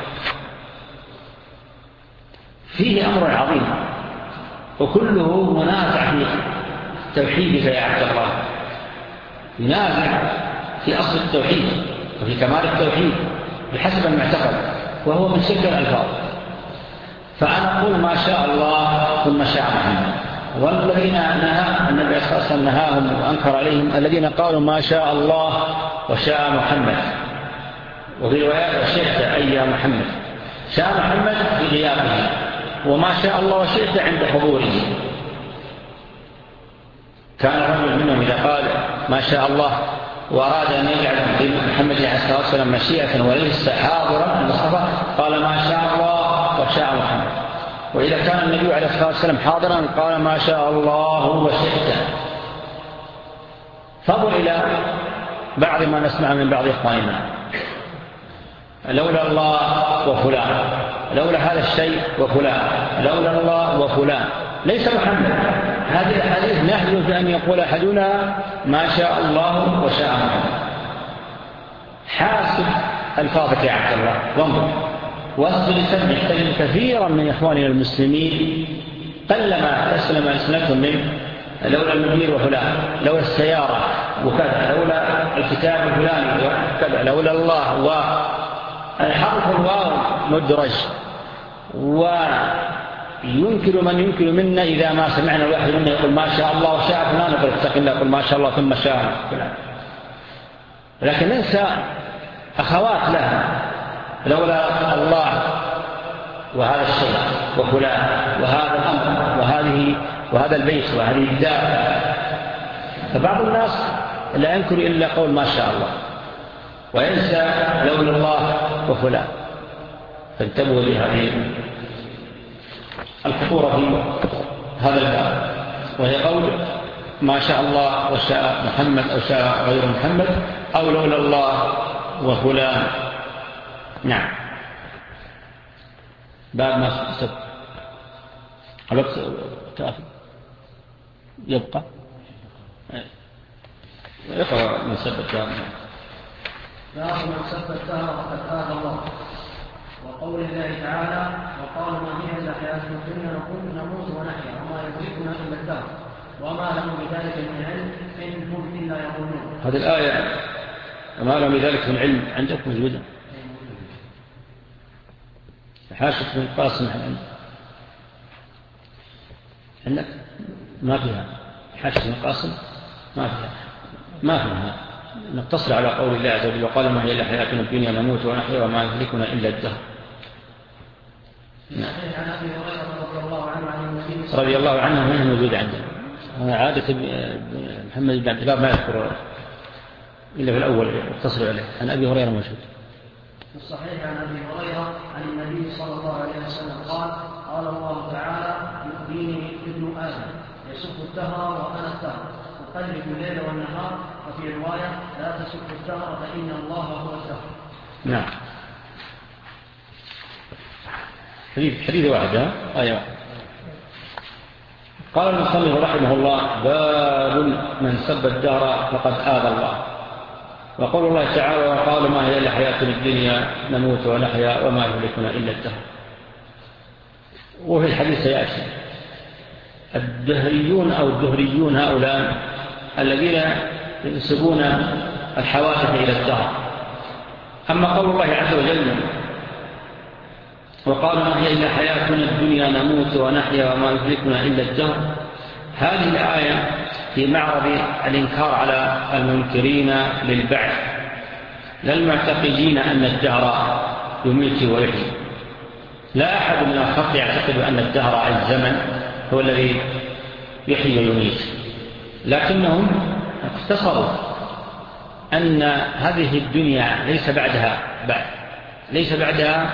فيه أمر عظيم، وكله منازع في توحيدك يا عبد الله، ينازع في أصل التوحيد وفي كمال التوحيد بحسب المعتقد، وهو من شكل الألفاظ. فأنا أقول ما شاء الله ثم شاء محمد، والذين نهى النبي صلى الله عليه وسلم نهاهم وأنكر عليهم الذين قالوا ما شاء الله وشاء محمد، وفي روايات وشئت أي يا محمد، شاء محمد في غيابه، وما شاء الله وشئت عند حضوره. كان رجل منهم إذا قال ما شاء الله وأراد أن يجعل محمد عليه الصلاة والسلام مشيئة وليس حاضرا المصطفى قال ما شاء الله وشاء محمد، وإذا كان النبي عليه الصلاة والسلام حاضرا قال ما شاء الله وشئت. فضل إلى بعض ما نسمع من بعض إخواننا لولا الله وفلان، لولا هذا الشيء وفلان، لولا الله وفلان، ليس محمد. هذه الحديث نحن في أن يقول أحدنا ما شاء الله وشاء محمد. حاسب ألفاظك يا عبد الله وانظر واصبر لسبح تجد كثيرا من إخواننا المسلمين قلما تسلم ألسنتهم من لولا المدير وفلان، لولا السيارة وكذا، لولا الكتاب الفلاني وكذا، لولا الله. والحرف الواو مدرج، وينكر من ينكر منا إذا ما سمعنا الواحد منا يقول ما شاء الله وشاء فلان نقول اتق الله يقول ما شاء الله ثم شاء فلان، لكن ننسى أخوات لها لولا الله وهذا الشيء وفلان وهذا الأمر وهذه وهذا البيت وهذه الدار. فبعض الناس لا ينكر إلا قول ما شاء الله وينسى لولا الله وفلان. فانتبهوا لهذه الخطورة في هذا الباب، وهي قول ما شاء الله وشاء محمد أو شاء غير محمد أو لولا الله وفلان. نعم. باب ما سب الوقت كافي يبقى يقرأ من سب الدهر. باب من سب الدهر فقد آذى الله. وقول الله تعالى وقالوا ما هي إلا حياتنا الدنيا نموت ونحيا وما يدركنا إلا الدهر وما لهم بذلك من علم إن هم إلا يظنون. هذه الآية وما لهم بذلك من علم عندك موجودة؟ حاشة من قاسم عندك ما فيها حاشة من قاسم ما فيها ما فيها نقتصر على قول الله عز وجل وقال ما هي إلا حياتنا الدنيا نموت ونحيا وما يهلكنا إلا الدهر. رضي الله عنه ما هي موجودة عندنا. عادة محمد بن عبد الله ما يذكر إلا في الأول يقتصر عليه. عن أبي هريرة موجود في الصحيح عن أبي هريرة عن النبي صلى الله عليه وسلم قال قال الله تعالى يؤذيني ابن آدم يسب الدهر وأنا الدهر أقلب الليل والنهار. وفي رواية لا تسب الدهر فإن الله هو الدهر. نعم. حديث حديث واحد ها آية واحد. قال المصنف رحمه الله باب من سب الدهر فقد آذى الله. وقول الله تعالى وقالوا ما هي إلا حياتنا الدنيا نموت ونحيا وما يهلكنا إلا الدهر. وفي الحديث سيأتي الدهريون أو الدهريون هؤلاء الذين ينسبون الحوادث إلى الدهر. أما قول الله عز وجل وقالوا ما هي إلا حياتنا الدنيا نموت ونحيا وما يهلكنا إلا الدهر، هذه الآية في معرض الإنكار على المنكرين للبعث لا المعتقدين أن الدهر يميت ويحيي. لا أحد من الخلق يعتقد أن الدهر الزمن هو الذي يحيي ويميت، لكنهم اختصروا أن هذه الدنيا ليس بعدها بعد ليس بعدها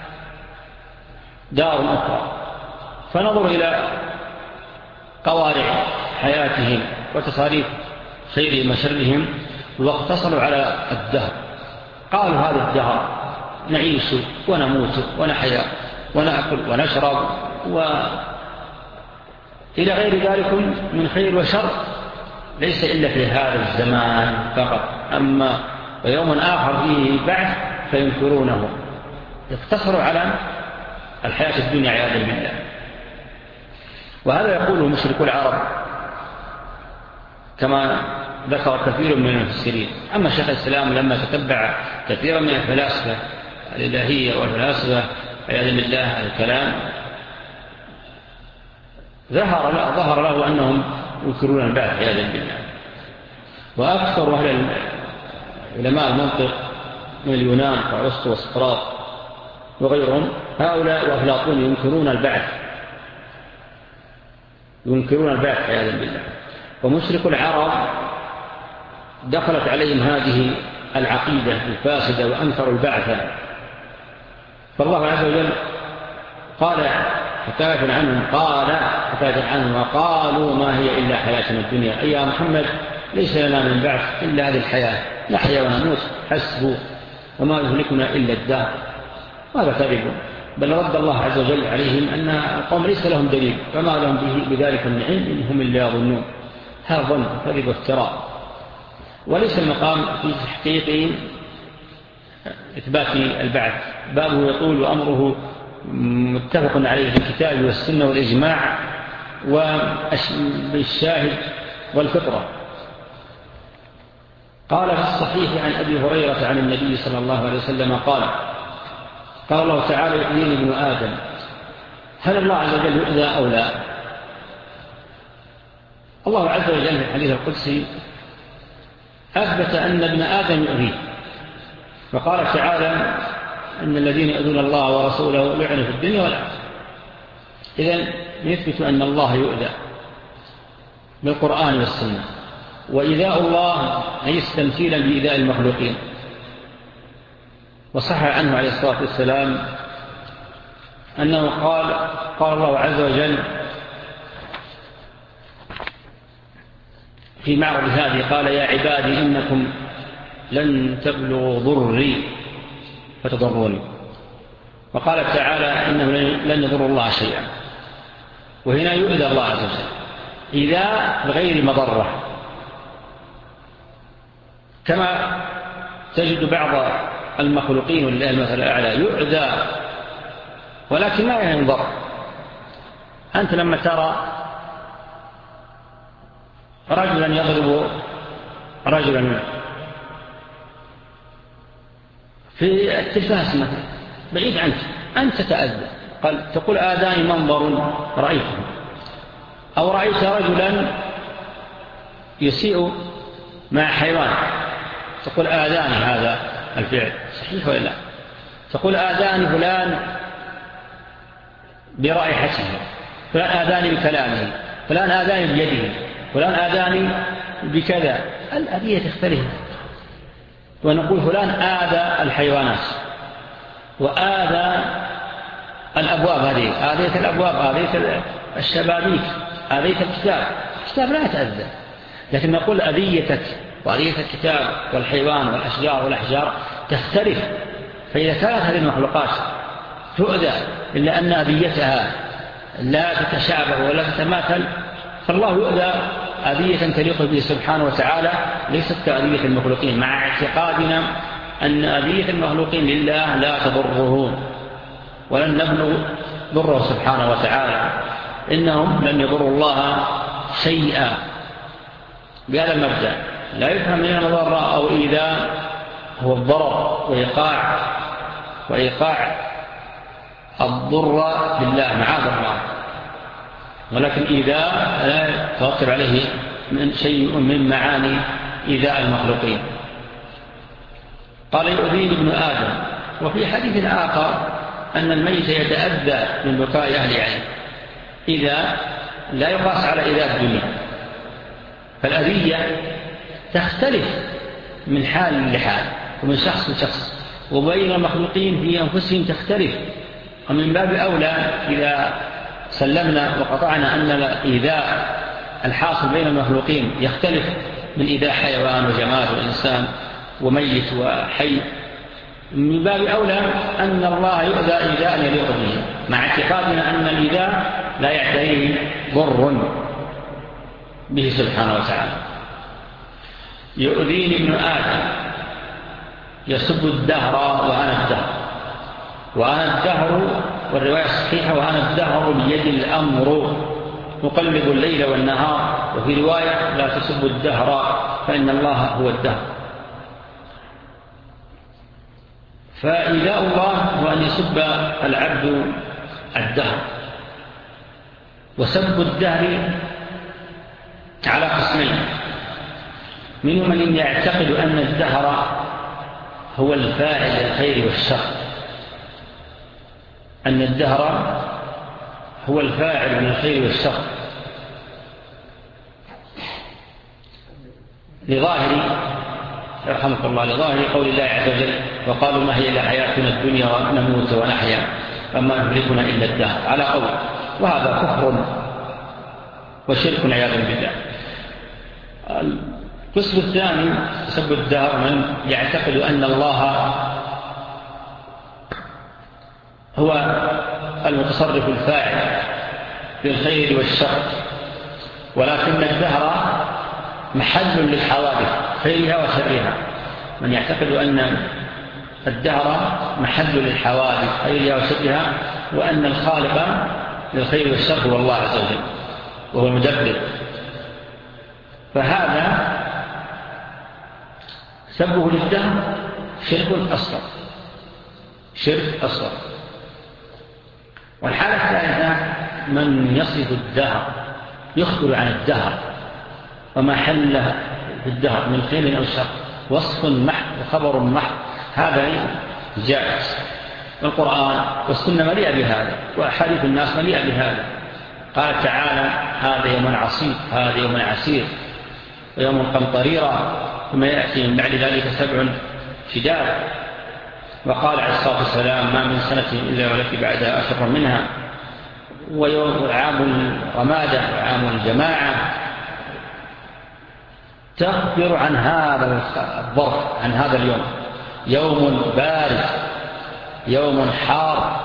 دار أخرى، فنظروا إلى قوارع حياتهم وتصاريف خيرهم وشرهم واقتصروا على الدهر. قالوا هذا الدهر نعيش ونموت ونحيا ونأكل ونشرب وإلى غير ذلك من خير وشر ليس إلا في هذا الزمان فقط، أما ويوم آخر فيه بعث فينكرونه. اقتصروا على الحياة الدنيا عياذا بالله. وهذا يقوله مشركو العرب كما ذكر كثير من المفسرين. أما شيخ الإسلام لما تتبع كثيرا من الفلاسفة الإلهية والفلاسفة عياذا بالله الكلام ظهر له, ظهر له أنهم ينكرون البعث عياذا بالله. وأكثر أهل علماء المنطق من اليونان وأرسطو وسقراط وغيرهم هؤلاء وأفلاطون ينكرون البعث ينكرون البعث عياذا بالله. ومشرك العرب دخلت عليهم هذه العقيدة الفاسدة وأنكروا البعث، فالله عز وجل قال حكاية عنهم قال حكاية عنهم وقالوا ما هي إلا حياتنا الدنيا، أي يا محمد ليس لنا من بعث إلا هذه الحياة، نحيا ونموت حسبوا وما يهلكنا إلا الدهر. هذا كذب، بل رد الله عز وجل عليهم أن القوم ليس لهم دليل فما لهم به بذلك من علم إن هم إلا يظنون. هذا ظن كذب وافتراء، وليس المقام في تحقيق إثبات البعث، بابه يطول وأمره متفق عليه في الكتاب والسنة والإجماع والشاهد والفطرة. قال في الصحيح عن أبي هريرة عن النبي صلى الله عليه وسلم قال قال الله تعالى يؤذيني ابن آدم، هل الله عز وجل يؤذى أو لا؟ الله عز وجل في الحديث القدسي أثبت أن ابن آدم يؤذيه، وقال تعالى أن الذين يؤذون الله ورسوله لعنوا في الدنيا والآخرة. إذن يثبت أن الله يؤذى بالقرآن والسنة، وإيذاء الله ليس تمثيلا بإيذاء المخلوقين. وصح عنه عليه الصلاة والسلام أنه قال قال الله عز وجل في معرض هذه قال يا عبادي إنكم لن تبلغوا ضري فتضروني، وقال تعالى إنه لن يضر الله شيئا. وهنا يؤذى الله عز وجل إيذاء بغير مضرة، كما تجد بعض المخلوقين ولله المثل الأعلى يؤذى ولكن ما ينضر. أنت لما ترى رجلا يضرب رجلا في التلفاز مثلا بعيد عنك، أنت تتأذى، قال تقول آذاني منظر رأيته، أو رأيت رجلا يسيء مع حيوان تقول آذاني هذا الفعل، صحيح ولا لا؟ تقول آذاني فلان برائحته، فلان آذاني بكلامه، فلان آذاني بيده، فلان آذاني بكذا. الأذية تختلف، ونقول فلان آذى الحيوانات وآذى الأبواب، هذه آذية الأبواب، آذية الشبابيك، آذية الكتاب. الكتاب لا يتأذى، لكن نقول أذيتك وأذية الكتاب والحيوان والأشجار والأحجار تختلف. فإذا كانت هذه المخلوقات تؤذى إلا أن أذيتها لا تتشابه ولا تتماثل، فالله يؤذى أذية تليق به سبحانه وتعالى ليست كأذية المخلوقين، مع اعتقادنا أن أذية المخلوقين لله لا تضره ولن نبلغ ضره سبحانه وتعالى، إنهم لن يضروا الله شيئا. بهذا المبدأ لا يفهم من المضرة أو إيذاء هو الضرر وإيقاع وإيقاع الضر بالله معاذ الله، ولكن إيذاء لا يتوقف عليه من شيء من معاني إيذاء المخلوقين. قال يؤذيني ابن آدم. وفي حديث آخر أن الميت يتأذى من بكاء أهل عينه، إذا لا يقاس على إيذاء الدنيا. فالأذية تختلف من حال لحال ومن شخص لشخص، وبين المخلوقين في أنفسهم تختلف. ومن باب أولى إذا سلمنا وقطعنا أن الإيذاء الحاصل بين المخلوقين يختلف من إيذاء حيوان وجماد وإنسان وميت وحي، من باب أولى أن الله يؤذى إيذاء يليق به، مع اعتقادنا أن الإيذاء لا يعتريه ضر به سبحانه وتعالى. يؤذيني ابن آدم يسب الدهر وأنا الدهر، وأنا الدهر، والرواية الصحيحة وأنا الدهر بيد الأمر نقلب الليل والنهار، وفي رواية لا تسب الدهر فإن الله هو الدهر. فإيذاء الله هو أن يسب العبد الدهر، وسب الدهر على قسمين، منهم من يعتقد أن الدهر هو الفاعل الخير والشر، أن الدهر هو الفاعل من الخير والشر، لظاهر رحمك الله لظاهر قول الله عز وجل وقالوا ما هي إلا حياتنا الدنيا ونموت ونحيا وما يهلكنا إلا الدهر على قول، وهذا كفر وشرك عياذا بالله. القسم الثاني سب الدهر من يعتقد أن الله هو المتصرف الفاعل بالخير والشر، ولكن الدهر محل للحوادث خيرها وشرها. من يعتقد أن الدهر محل للحوادث خيرها وشرها، وأن الخالق للخير والشر هو الله عز وجل وهو المدبر، فهذا سبه للدهر شرك أصغر شرك أصغر. والحالة الثالثة من يصف الدهر يخبر عن الدهر وما حل في الدهر من خير أو شر، وصف محض وخبر محض، هذا جائز. القرآن والسنة مليئة بهذا، وأحاديث الناس مليئة بهذا. قال تعالى هذا يوم عصيب، هذا يوم عسير، ويوم قمطريرة، ثم يأتي من بعد ذلك سبع شداد. وقال عليه الصلاة والسلام ما من سنة إلا والتي بعدها أشر منها، ويوم عام الرمادة وعام الجماعة، تخبر عن هذا الظرف، عن هذا اليوم، يوم بارد، يوم حار.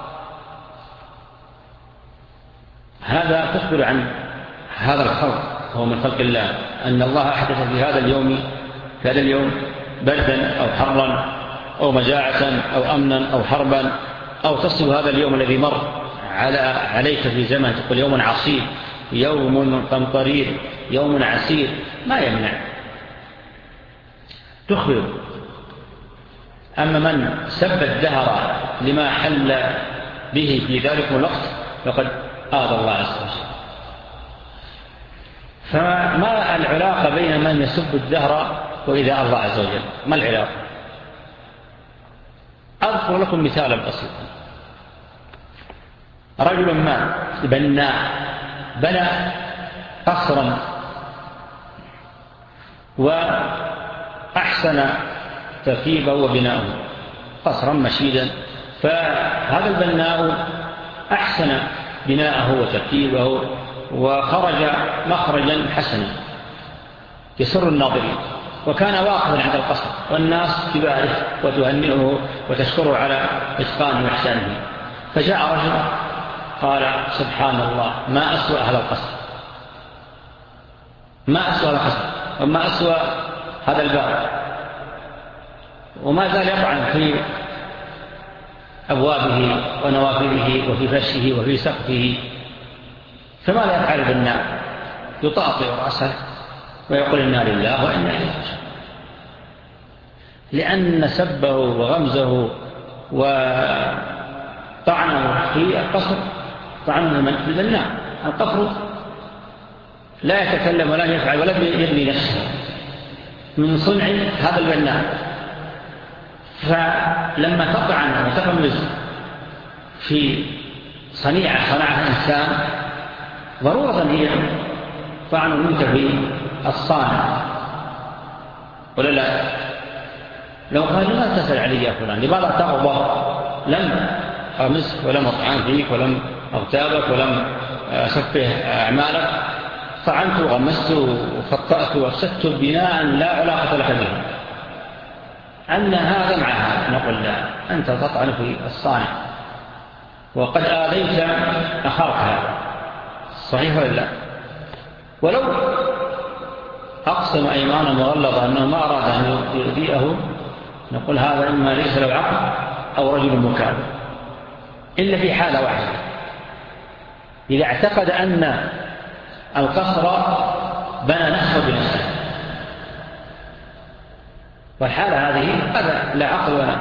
هذا تخبر عن هذا الخلق، هو من خلق الله، أن الله أحدث في هذا اليوم في هذا اليوم بردا أو حرا أو مجاعة أو أمنا أو حربا، أو تصف هذا اليوم الذي مر على عليك في زمن، تقول يوم عصيب، يوم قمطرير، يوم عسير، ما يمنع تخبر. أما من سب الدهر لما حل به في ذلك الوقت فقد آذى الله عز وجل. فما العلاقة بين من يسب الدهر وإذا الله عز وجل؟ ما العلاقة؟ أذكر لكم مثالا بسيطا. رجل ما بنى بنى قصرا وأحسن تركيبه وبناؤه، قصرا مشيدا، فهذا البناء أحسن بناءه وتركيبه وخرج مخرجا حسنا يسر الناظرين، وكان واقفا عند القصر والناس تبارك وتهنئه وتشكره على إتقانه وإحسانه. فجاء رجل قال سبحان الله ما أسوأ هذا القصر، ما أسوأ القصر وما أسوأ هذا الباب، وما زال يطعن في أبوابه ونوافذه وفي فرشه وفي سقفه. فماذا يفعل بالنار؟ يطاطئ رأسه ويقول إنا لله وإنا إليه راجعون، لأن سبه وغمزه وطعنه في القصر طعنه من في البناء. القصر لا يتكلم ولا يفعل ولا يبني نفسه من صنع هذا البناء. فلما تطعن وتغمز في صنيعة صنعها إنسان ضرورة هي طعن منك في الصانع، ولا لا؟ لو قال لما تسأل علي يا فلان لماذا تغضب؟ لم أغمزك ولم أطعن فيك ولم أغتابك ولم أسفه أعمالك، طعنت وغمزت وخطأت وأفسدت بناء لا علاقة لك به. أن هذا مع هذا نقول لا، أنت تطعن في الصانع وقد آذيت أخاك هذا، صحيح ولا لا؟ ولو أقسم أيمانا مغلظة أنه ما أراد أن يؤذيه نقول هذا إما ليس له عقل أو رجل مكابر، إلا في حالة واحدة، إذا اعتقد أن القصر بنى نفسه بنفسه، والحالة هذه هذا لا عقل ولا،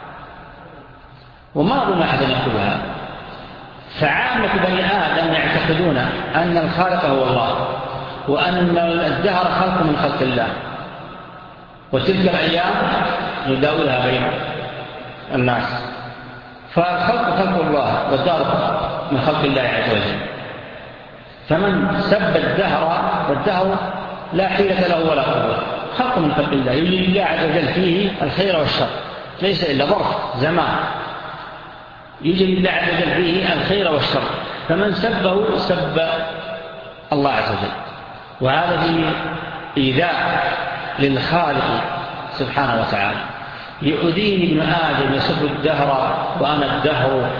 وما أظن أحد يقول هذا. فعامة بني آدم يعتقدون أن الخالق هو الله، وأن الدهر خلق من خلق الله، وتلك الأيام نداولها بين الناس. فالخلق خلق الله والدهر من خلق الله عز وجل. فمن سب الدهر، والدهر لا حيلة له ولا قوة، خلق من خلق الله، يجري الله عز وجل فيه الخير والشر، ليس إلا ظرف زمان يجري الله عز وجل فيه الخير والشر، فمن سبه سب الله عز وجل، وهذا فيه إيذاء للخالق سبحانه وتعالى. يؤذيني ابن آدم يسب الدهر وأنا الدهر.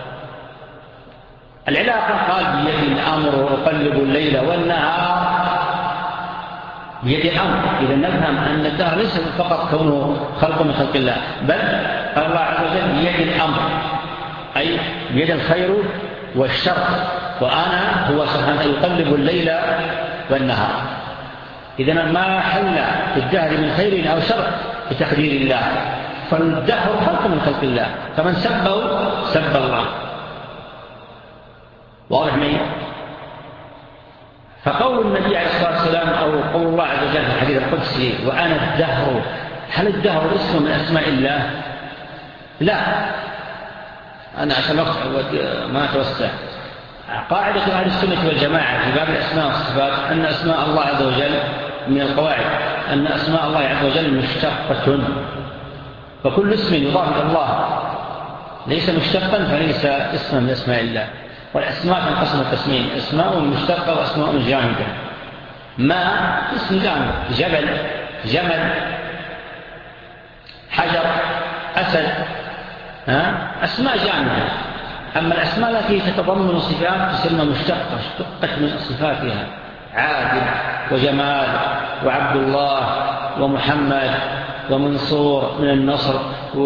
العلاقة قال بيد الأمر أقلب الليل والنهار، بيد الأمر. إذا نفهم أن الدهر ليس فقط كونه خلق من خلق الله، بل الله عز وجل بيد الأمر، أي بيد الخير والشر، وأنا هو سبحانه يقلب الليل والنهار. إذا ما حل في الدهر من خير أو شر بتقدير الله، فالدهر خلق من خلق الله، فمن سبه سب الله. واضح معي؟ فقول النبي عليه الصلاة والسلام أو قول الله عز وجل في الحديث القدسي وأنا الدهر، هل الدهر اسم من أسماء الله؟ لا. أنا عشان ما أتوسع، قاعدة أهل السنة والجماعة في باب الأسماء والصفات أن أسماء الله عز وجل من القواعد أن أسماء الله عز وجل مشتقة، فكل اسم يضاف إلى الله ليس مشتقا فليس اسما من أسماء الله. والأسماء تنقسم قسمين، أسماء مشتقة وأسماء جامدة. ما اسم جامد، جبل، جمل، حجر، أسد، ها؟ أسماء جامدة. أما الأسماء التي تتضمن صفات تسمى مشتقة، اشتقت من صفاتها، عادل وجمال وعبد الله ومحمد ومنصور من النصر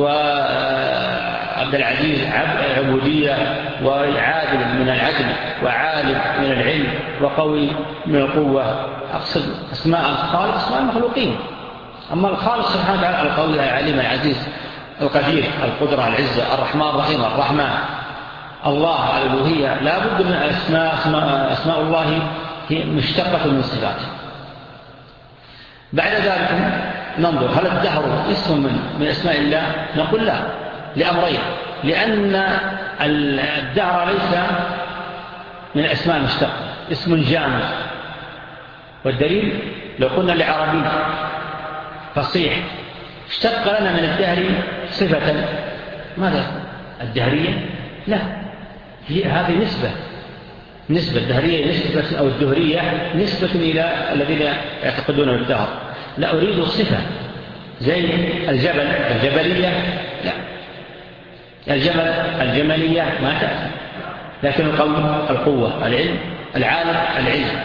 وعبد العزيز عبودية، وعادل من العدل، وعالم من العلم، وقوي من القوة. أقصد أسماء الخالق أسماء المخلوقين. أما الخالق سبحانه وتعالى القوي العليم العزيز القدير القدرة العزة الرحمن الرحيم الرحمن الله الألوهية، لا بد من أسماء, أسماء, أسماء الله هي مشتقة من صفاته. بعد ذلك ننظر هل الدهر اسم من, من أسماء الله؟ نقول لا، لأمرين. لأن الدهر ليس من أسماء مشتقة، اسم جامد. والدليل لو قلنا لعربي فصيح اشتق لنا من الدهر صفة، ماذا؟ الدهرية؟ لا، هذه نسبة نسبة الدهرية نسبة أو الدهرية نسبة إلى الذين يعتقدون بالدهر. لا، أريد صفة زي الجبل الجبلية، لا، الجبل الجمالية ما تأتي. لكن القوي القوة، العلم العالم العلم،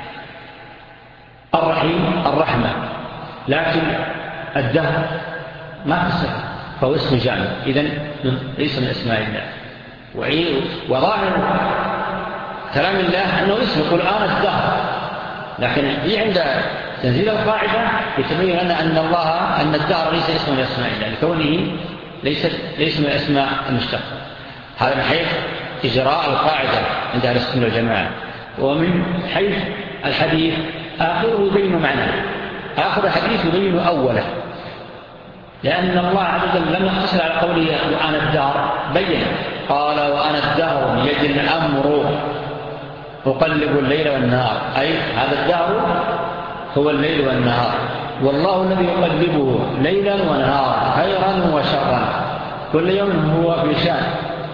الرحيم الرحمة. لكن الدهر ما تصف، فهو اسم جامد، إذن ليس من أسماء الله. وظاهر كلام الله أنه اسم يقول أنا الدهر، لكن في عند تنزيل القاعدة يتبين لنا أن الله أن الدهر ليس اسم من أسماء الله لكونه ليس ليس من الأسماء المشتقة. هذا من حيث إجراء القاعدة عند أهل السنة والجماعة. ومن حيث الحديث آخره يبين معناه، آخر الحديث يبين أوله، لأن الله عز وجل لم يقتصر على قوله وأنا الدهر، بين قال وأنا الدهر بيد الأمر أقلب الليل والنهار، أي هذا الدهر هو الليل والنهار، والله الذي يقلبه ليلا ونهارا خيرا وشرا، كل يوم هو في شان.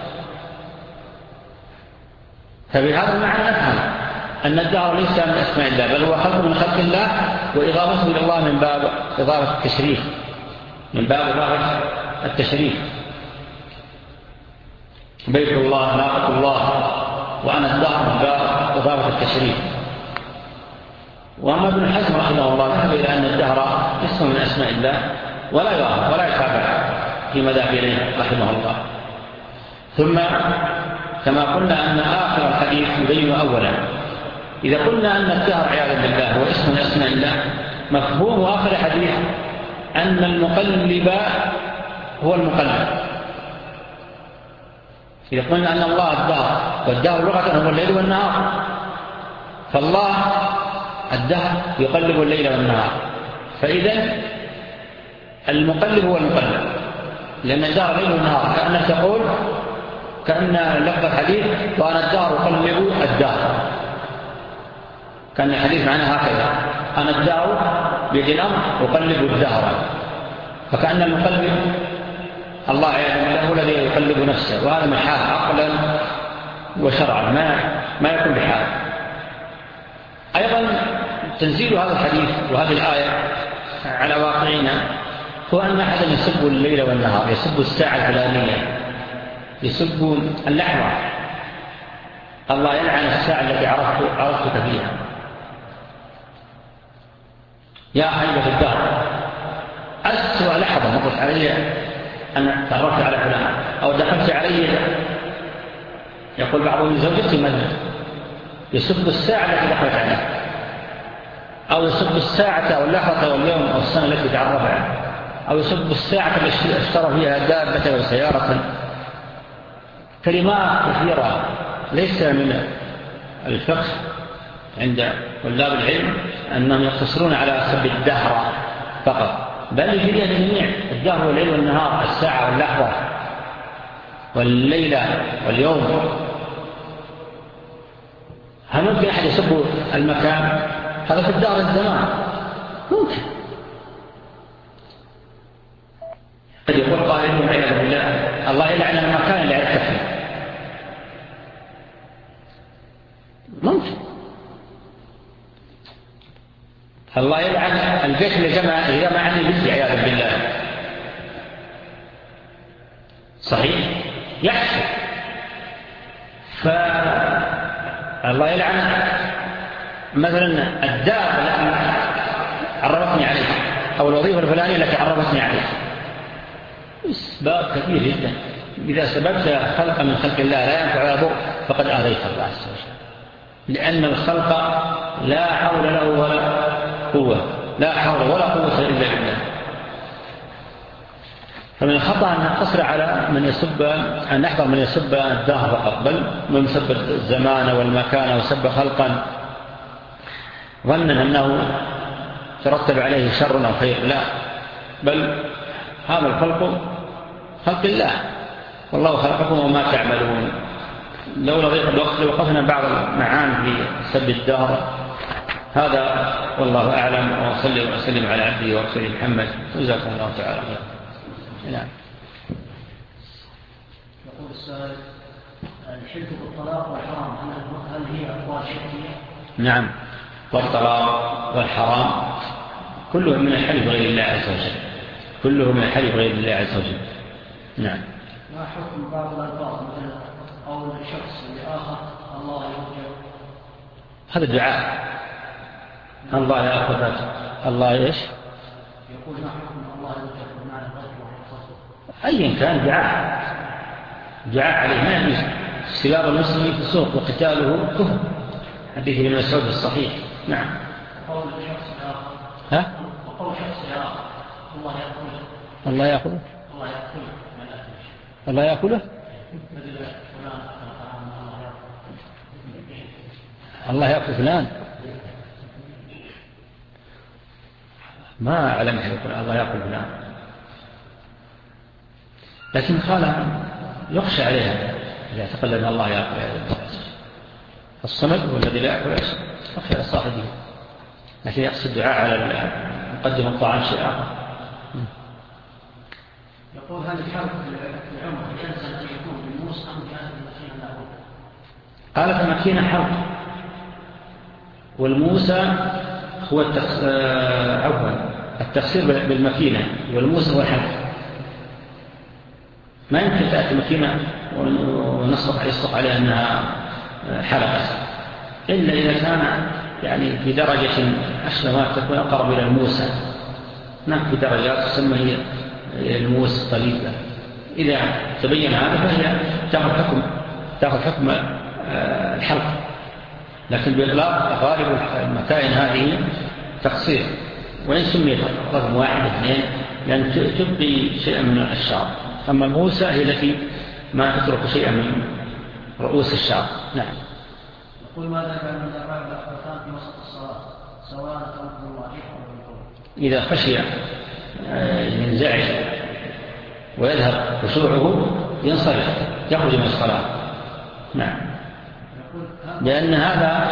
فبهذا المعنى نفهم أن الدهر ليس من أسماء الله، بل هو خلق من خلق الله، وإضافته إلى الله من باب إضافة التشريف، من باب إضافة التشريف. بيت الله ناقة الله وأنا الدهر من باب إضافة التشريف. وأما ابن حزم رحمه الله ذهب إلى أن الدهر اسم من أسماء الله ولا يرى ولا يتابع في مذاهب إليه رحمه الله. ثم كما قلنا أن آخر الحديث يبين أولا. إذا قلنا أن الدهر عياذا بالله هو اسم من أسماء الله، مفهوم آخر الحديث أن المقلب هو المقلب. إذا قلنا أن الله الدهر، والدهر لغة هو الليل والنهار، فالله الدهر يقلب الليل والنهار، فإذا المقلب هو المقلب، لأن الدهر ليل والنهار. كأنك تقول كأن لفظ الحديث وأنا الدهر أقلب الدهر، كان الحديث معناه هكذا، أنا الدار بيد الأمر أقلب الدهر، فكأن المقلب الله عياذا له الذي يقلب نفسه، وهذا محال عقلا وشرعا، ما ما يكون بحال. أيضا تنزيل هذا الحديث وهذه الآية على واقعنا هو أن أحدا يسب الليل والنهار، يسب الساعة الفلانية، يسب اللحظة. الله يلعن الساعة التي عرفت عرفتك فيها، يا حيبة الدهر، أسوأ لحظة مرت علي أنا تعرفت على فلان أو دخلت علي. يقول بعضهم لزوجتي مثلا يسب الساعة التي دخلت عليه، أو يسب الساعة أو اللحظة أو اليوم أو السنة التي تعرف عنها، أو يسب الساعة التي اشترى فيها دابة أو سيارة. كلمات كثيرة ليس من الفقه عند طلاب العلم أنهم يقتصرون على سب الدهر فقط، بل يجري جميع الدهر والليل والنهار، الساعة واللحظة والليلة واليوم. هل ممكن أحد يسب المكان؟ هذا في الدار الزمان ممكن. قد يقول قائل والعياذ بالله الله يلعن المكان اللي عرفت فيه، ممكن. الله يلعن البيت اللي جمع جمعني به عياذ بالله، صحيح يحصل. فالله يلعن مثلا الدار التي عرفتني عليه أو الوظيفة الفلانية التي عرفتني عليه. أسباب كثير جدا، إذا سببت خلق من خلق الله لا ينفع ولا يضر فقد آذيت الله عز وجل، لأن الخلق لا حول له ولا قوة، لا حول ولا قوة إلا بالله. فمن الخطأ أن نقصر على من يسب، أن نحضر من يسب الدهر فقط، بل من يسب الزمان والمكان وسب خلقا ظنا أنه ترتب عليه شر أو خير، لا، بل هذا الخلق خلق الله، والله خلقكم وما تعملون. لولا ضيق الوقت لوقفنا بعض المعاني في سب الدهر. هذا والله أعلم، وصلي وسلم على عبده ورسوله محمد، جزاكم الله تعالى خيرا. نعم. يقول السائل الحلف بالطلاق والحرام هل هي أقوال شرعية؟ نعم، والطلاق والحرام كله من الحلف غير الله عز وجل، كله من الحلف غير الله عز وجل. نعم. ما حكم بعض الألفاظ مثل قول شخص لآخر الله يرجع؟ هذا الدعاء، الله يأخذ الله إيش؟ يقول ما حكم الله يرجع بمعنى الغضب والحصر؟ أيا كان دعاء دعاء عليه، ما يجوز سباب المسلم في السوق وقتاله كفر، حديث ابن مسعود الصحيح. نعم. وقول شخص لآخر ها؟ وقول شخص لآخر الله يأخذه الله يأخذه الله يأخذه الله يأكله الله يأكل فلان، ما أعلم يقول الله يأكل فلان، لكن قال يخشى عليها إذا اعتقد أن الله يأكل الصمد والذي لا يأكل يخشى على صاحبه، لكن يقصد الدعاء على مقدم الطعام شيء آخر. يقول هل الحرب العمر يلزم أن يكون بالموس أم كانت المكينة له؟ قالت المكينة حرب، والموسى هو التخ... عفوا التخسير بالمكينة، والموسى هو الحرب. ما يمكن تأتي مكينة ونصرف يصرف عليها أنها حلقة، إلا إذا كان يعني في درجة أشبه ما تكون أقرب إلى الموسى. هناك في درجات تسمى هي الموس طريقة، إذا تبين هذا فهي تأخذ حكم تأخذ حكم الحلق، لكن بإطلاق غالب المكائن هذه تقصير، وإن سميت رقم واحد اثنين لأن تبقي شيئا من الشعر. أما الموسى هي التي ما تترك شيئا من رؤوس الشعر. نعم. يقول ماذا كان من أفعال الأخبثان في وسط الصلاة سواء كان الواجب أو القول؟ إذا خشي ينزعج ويذهب خشوعه ينصرف يخرج من الصلاة. نعم. لأن هذا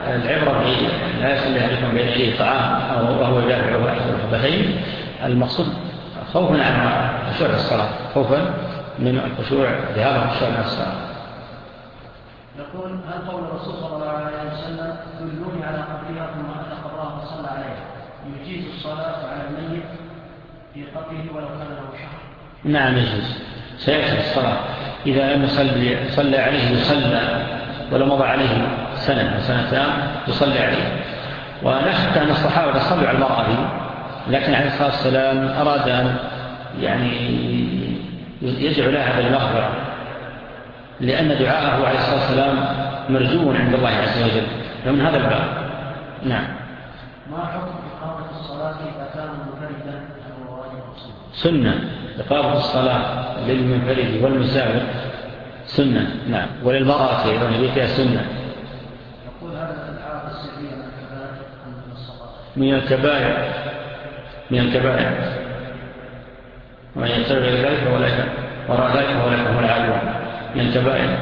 العبرة لا يصلي أحدكم بين يديه طعام أو وهو يدافع أحد الخبثين، المقصود خوفا عن خشوع الصلاة، خوفا من الخشوع ذهاب الخشوع من الصلاة. يقول هل قول الرسول صلى الله عليه وسلم دلوني على قبرها ثم أتى قبرها فصلى عليه يجيز الصلاة على الميت في قبره ولو كان له شهر؟ نعم يجوز، سيأتي الصلاة إذا لم يصلي صلى عليه يصلى، ولو مضى عليه سنة وسنتان يصلي عليه. ولا شك أن الصحابة صلوا على المرأة دي، لكن عليه الصلاة والسلام أراد أن يعني يدعو لها بالمغفرة، لأن دعاءه عليه الصلاة والسلام مرجو عند الله عز وجل، ومن هذا الباب. نعم. ما حكم إقامة الصلاة إذا كان منفردا أو واجب؟ سنة إقامة الصلاة للمنفرد والمسافر سنة. نعم. وللمرأة أيضا بيتها سنة. يقول هذا الألعاب السرية من الكبائر أم من الصغائر؟ من الكبائر، من الكبائر، ومن يتبع ذلك ولا وراء ذلك ولا هم العادون، من الكبائر.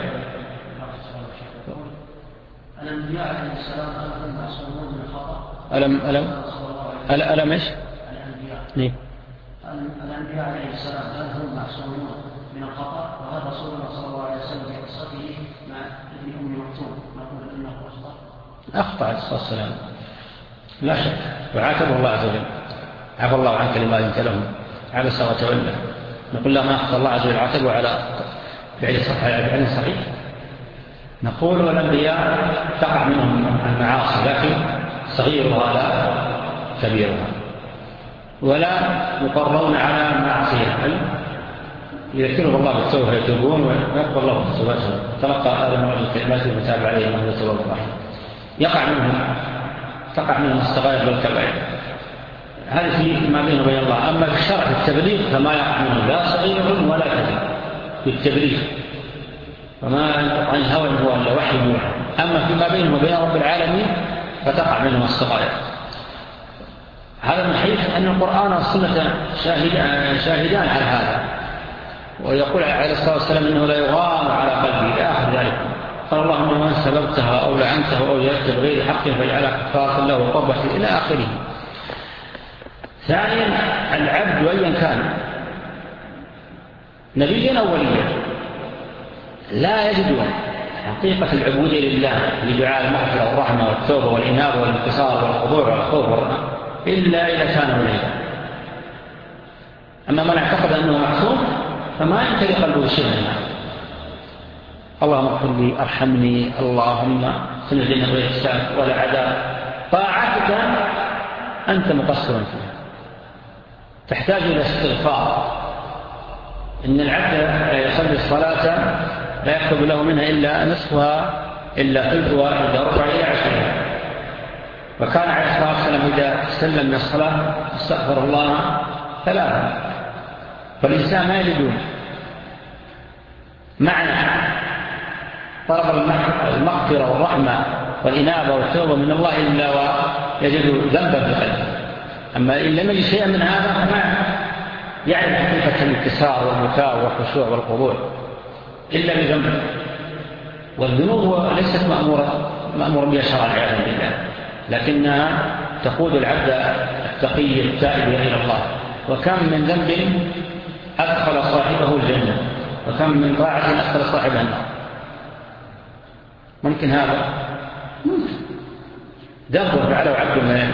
الأنبياء عليه السلام هم معصومون من الخطأ؟ ألم ألم ألم إيش؟ الأنبياء ليه؟ الأنبياء عليه السلام هل هم معصومون من الخطأ؟ وهذا رسول الله صلى الله عليه وسلم في قصته مع ابن أم مكتوم نقول إنه أخطأ. أخطأ عليه الصلاة والسلام لا شك، وعاتبه الله عز وجل، عفى الله عنك لما أذنت لهم، عبس وتولى. نقول لا، ما أخطأ الله عز وجل عاتبه على فعل صحيح. نقول والأنبياء تقع منهم المعاصي، لكن صغيرها لا كبيرها، ولا يقرون على معصية، بل يذكرهم الله بالتوبة يتوبون ويقبل الله توبتهم. تلقى آدم الكلمات وتاب عليهم وهو التواب الرحيم. يقع منهم تقع منهم الصغائر والكبائر، هذه في ما بينه وبين الله. أما في الشرع التبليغ فما يقع منه لا صغير ولا كبير في التبليغ، وما ينطق عن الهوى هو إلا وحي يوحى. أما فيما بينه وبين رب العالمين فتقع منهم الصغائر. هذا من حيث أن القرآن والسنة شاهدان على هذا. ويقول عليه الصلاة والسلام إنه لا يغار على قلبي إلى آخر ذلك. قال اللهم من سببتها أو لعنته أو جلت بغير حق فاجعلها كفارة له وقربة إلى آخره. ثانيا العبد وأيا كان نبيا أو وليا لا يجد حقيقة العبودية لله لدعاء المغفرة والرحمة والتوبة والإنابة والانتصار والخضوع والخوف والرحمة إلا إذا كان وليا. أما من اعتقد أنه معصوم فما يمتلئ قلبه شيء منها. اللهم اغفر لي ارحمني، اللهم سنجدنا غير الساعة ولا عذاب. طاعتك أنت مقصر فيها، تحتاج إلى استغفار. إن العبد يصلي الصلاة لا يكتب له منها إلا نصفها إلا ثلثها إلا ربع إلى عشرها. وكان عليه الصلاة والسلام إذا سلم من الصلاة استغفر الله ثلاثة. فالإنسان ما يجدون معنى طلب المغفرة والرحمة والإنابة والتوبة من الله إلا ويجد ذنبا في قلبه. أما إن لم يجد شيئا من هذا فما يعرف حقيقة الانكسار والبكاء والخشوع والخضوع إلا بذنب. والذنوب ليست مأمورة مأمورة بها شرعا والعياذ بالله، لكنها تقود العبد التقي التائب إلى الله. وكم من ذنب أدخل صاحبه الجنة، وكم من طاعة أدخل صاحبه النار. ممكن هذا ذنب فعله عبد من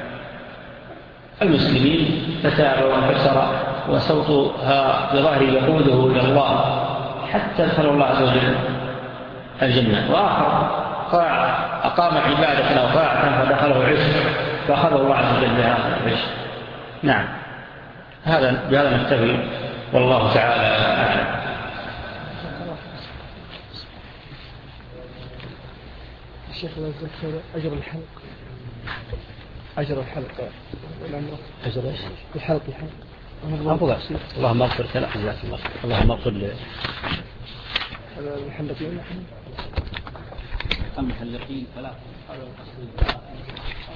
المسلمين فتاب وانكسر وصوتها بظهره يقوده إلى الله حتى دخل الله عز وجل الجنة. وآخر أقام عبادة أو طاعة فدخله عشق فأخذه الله عز وجل بهذا العشق. نعم، هذا بهذا نكتفي والله تعالى أعلم. الشيخ لا يذكر أجر الحلق، أجر الحلق أجر إيش؟ الحلق الحلق أفضل. اللهم اغفر لنا اللهم اغفر لنا المحلقين المحلقين ثلاث.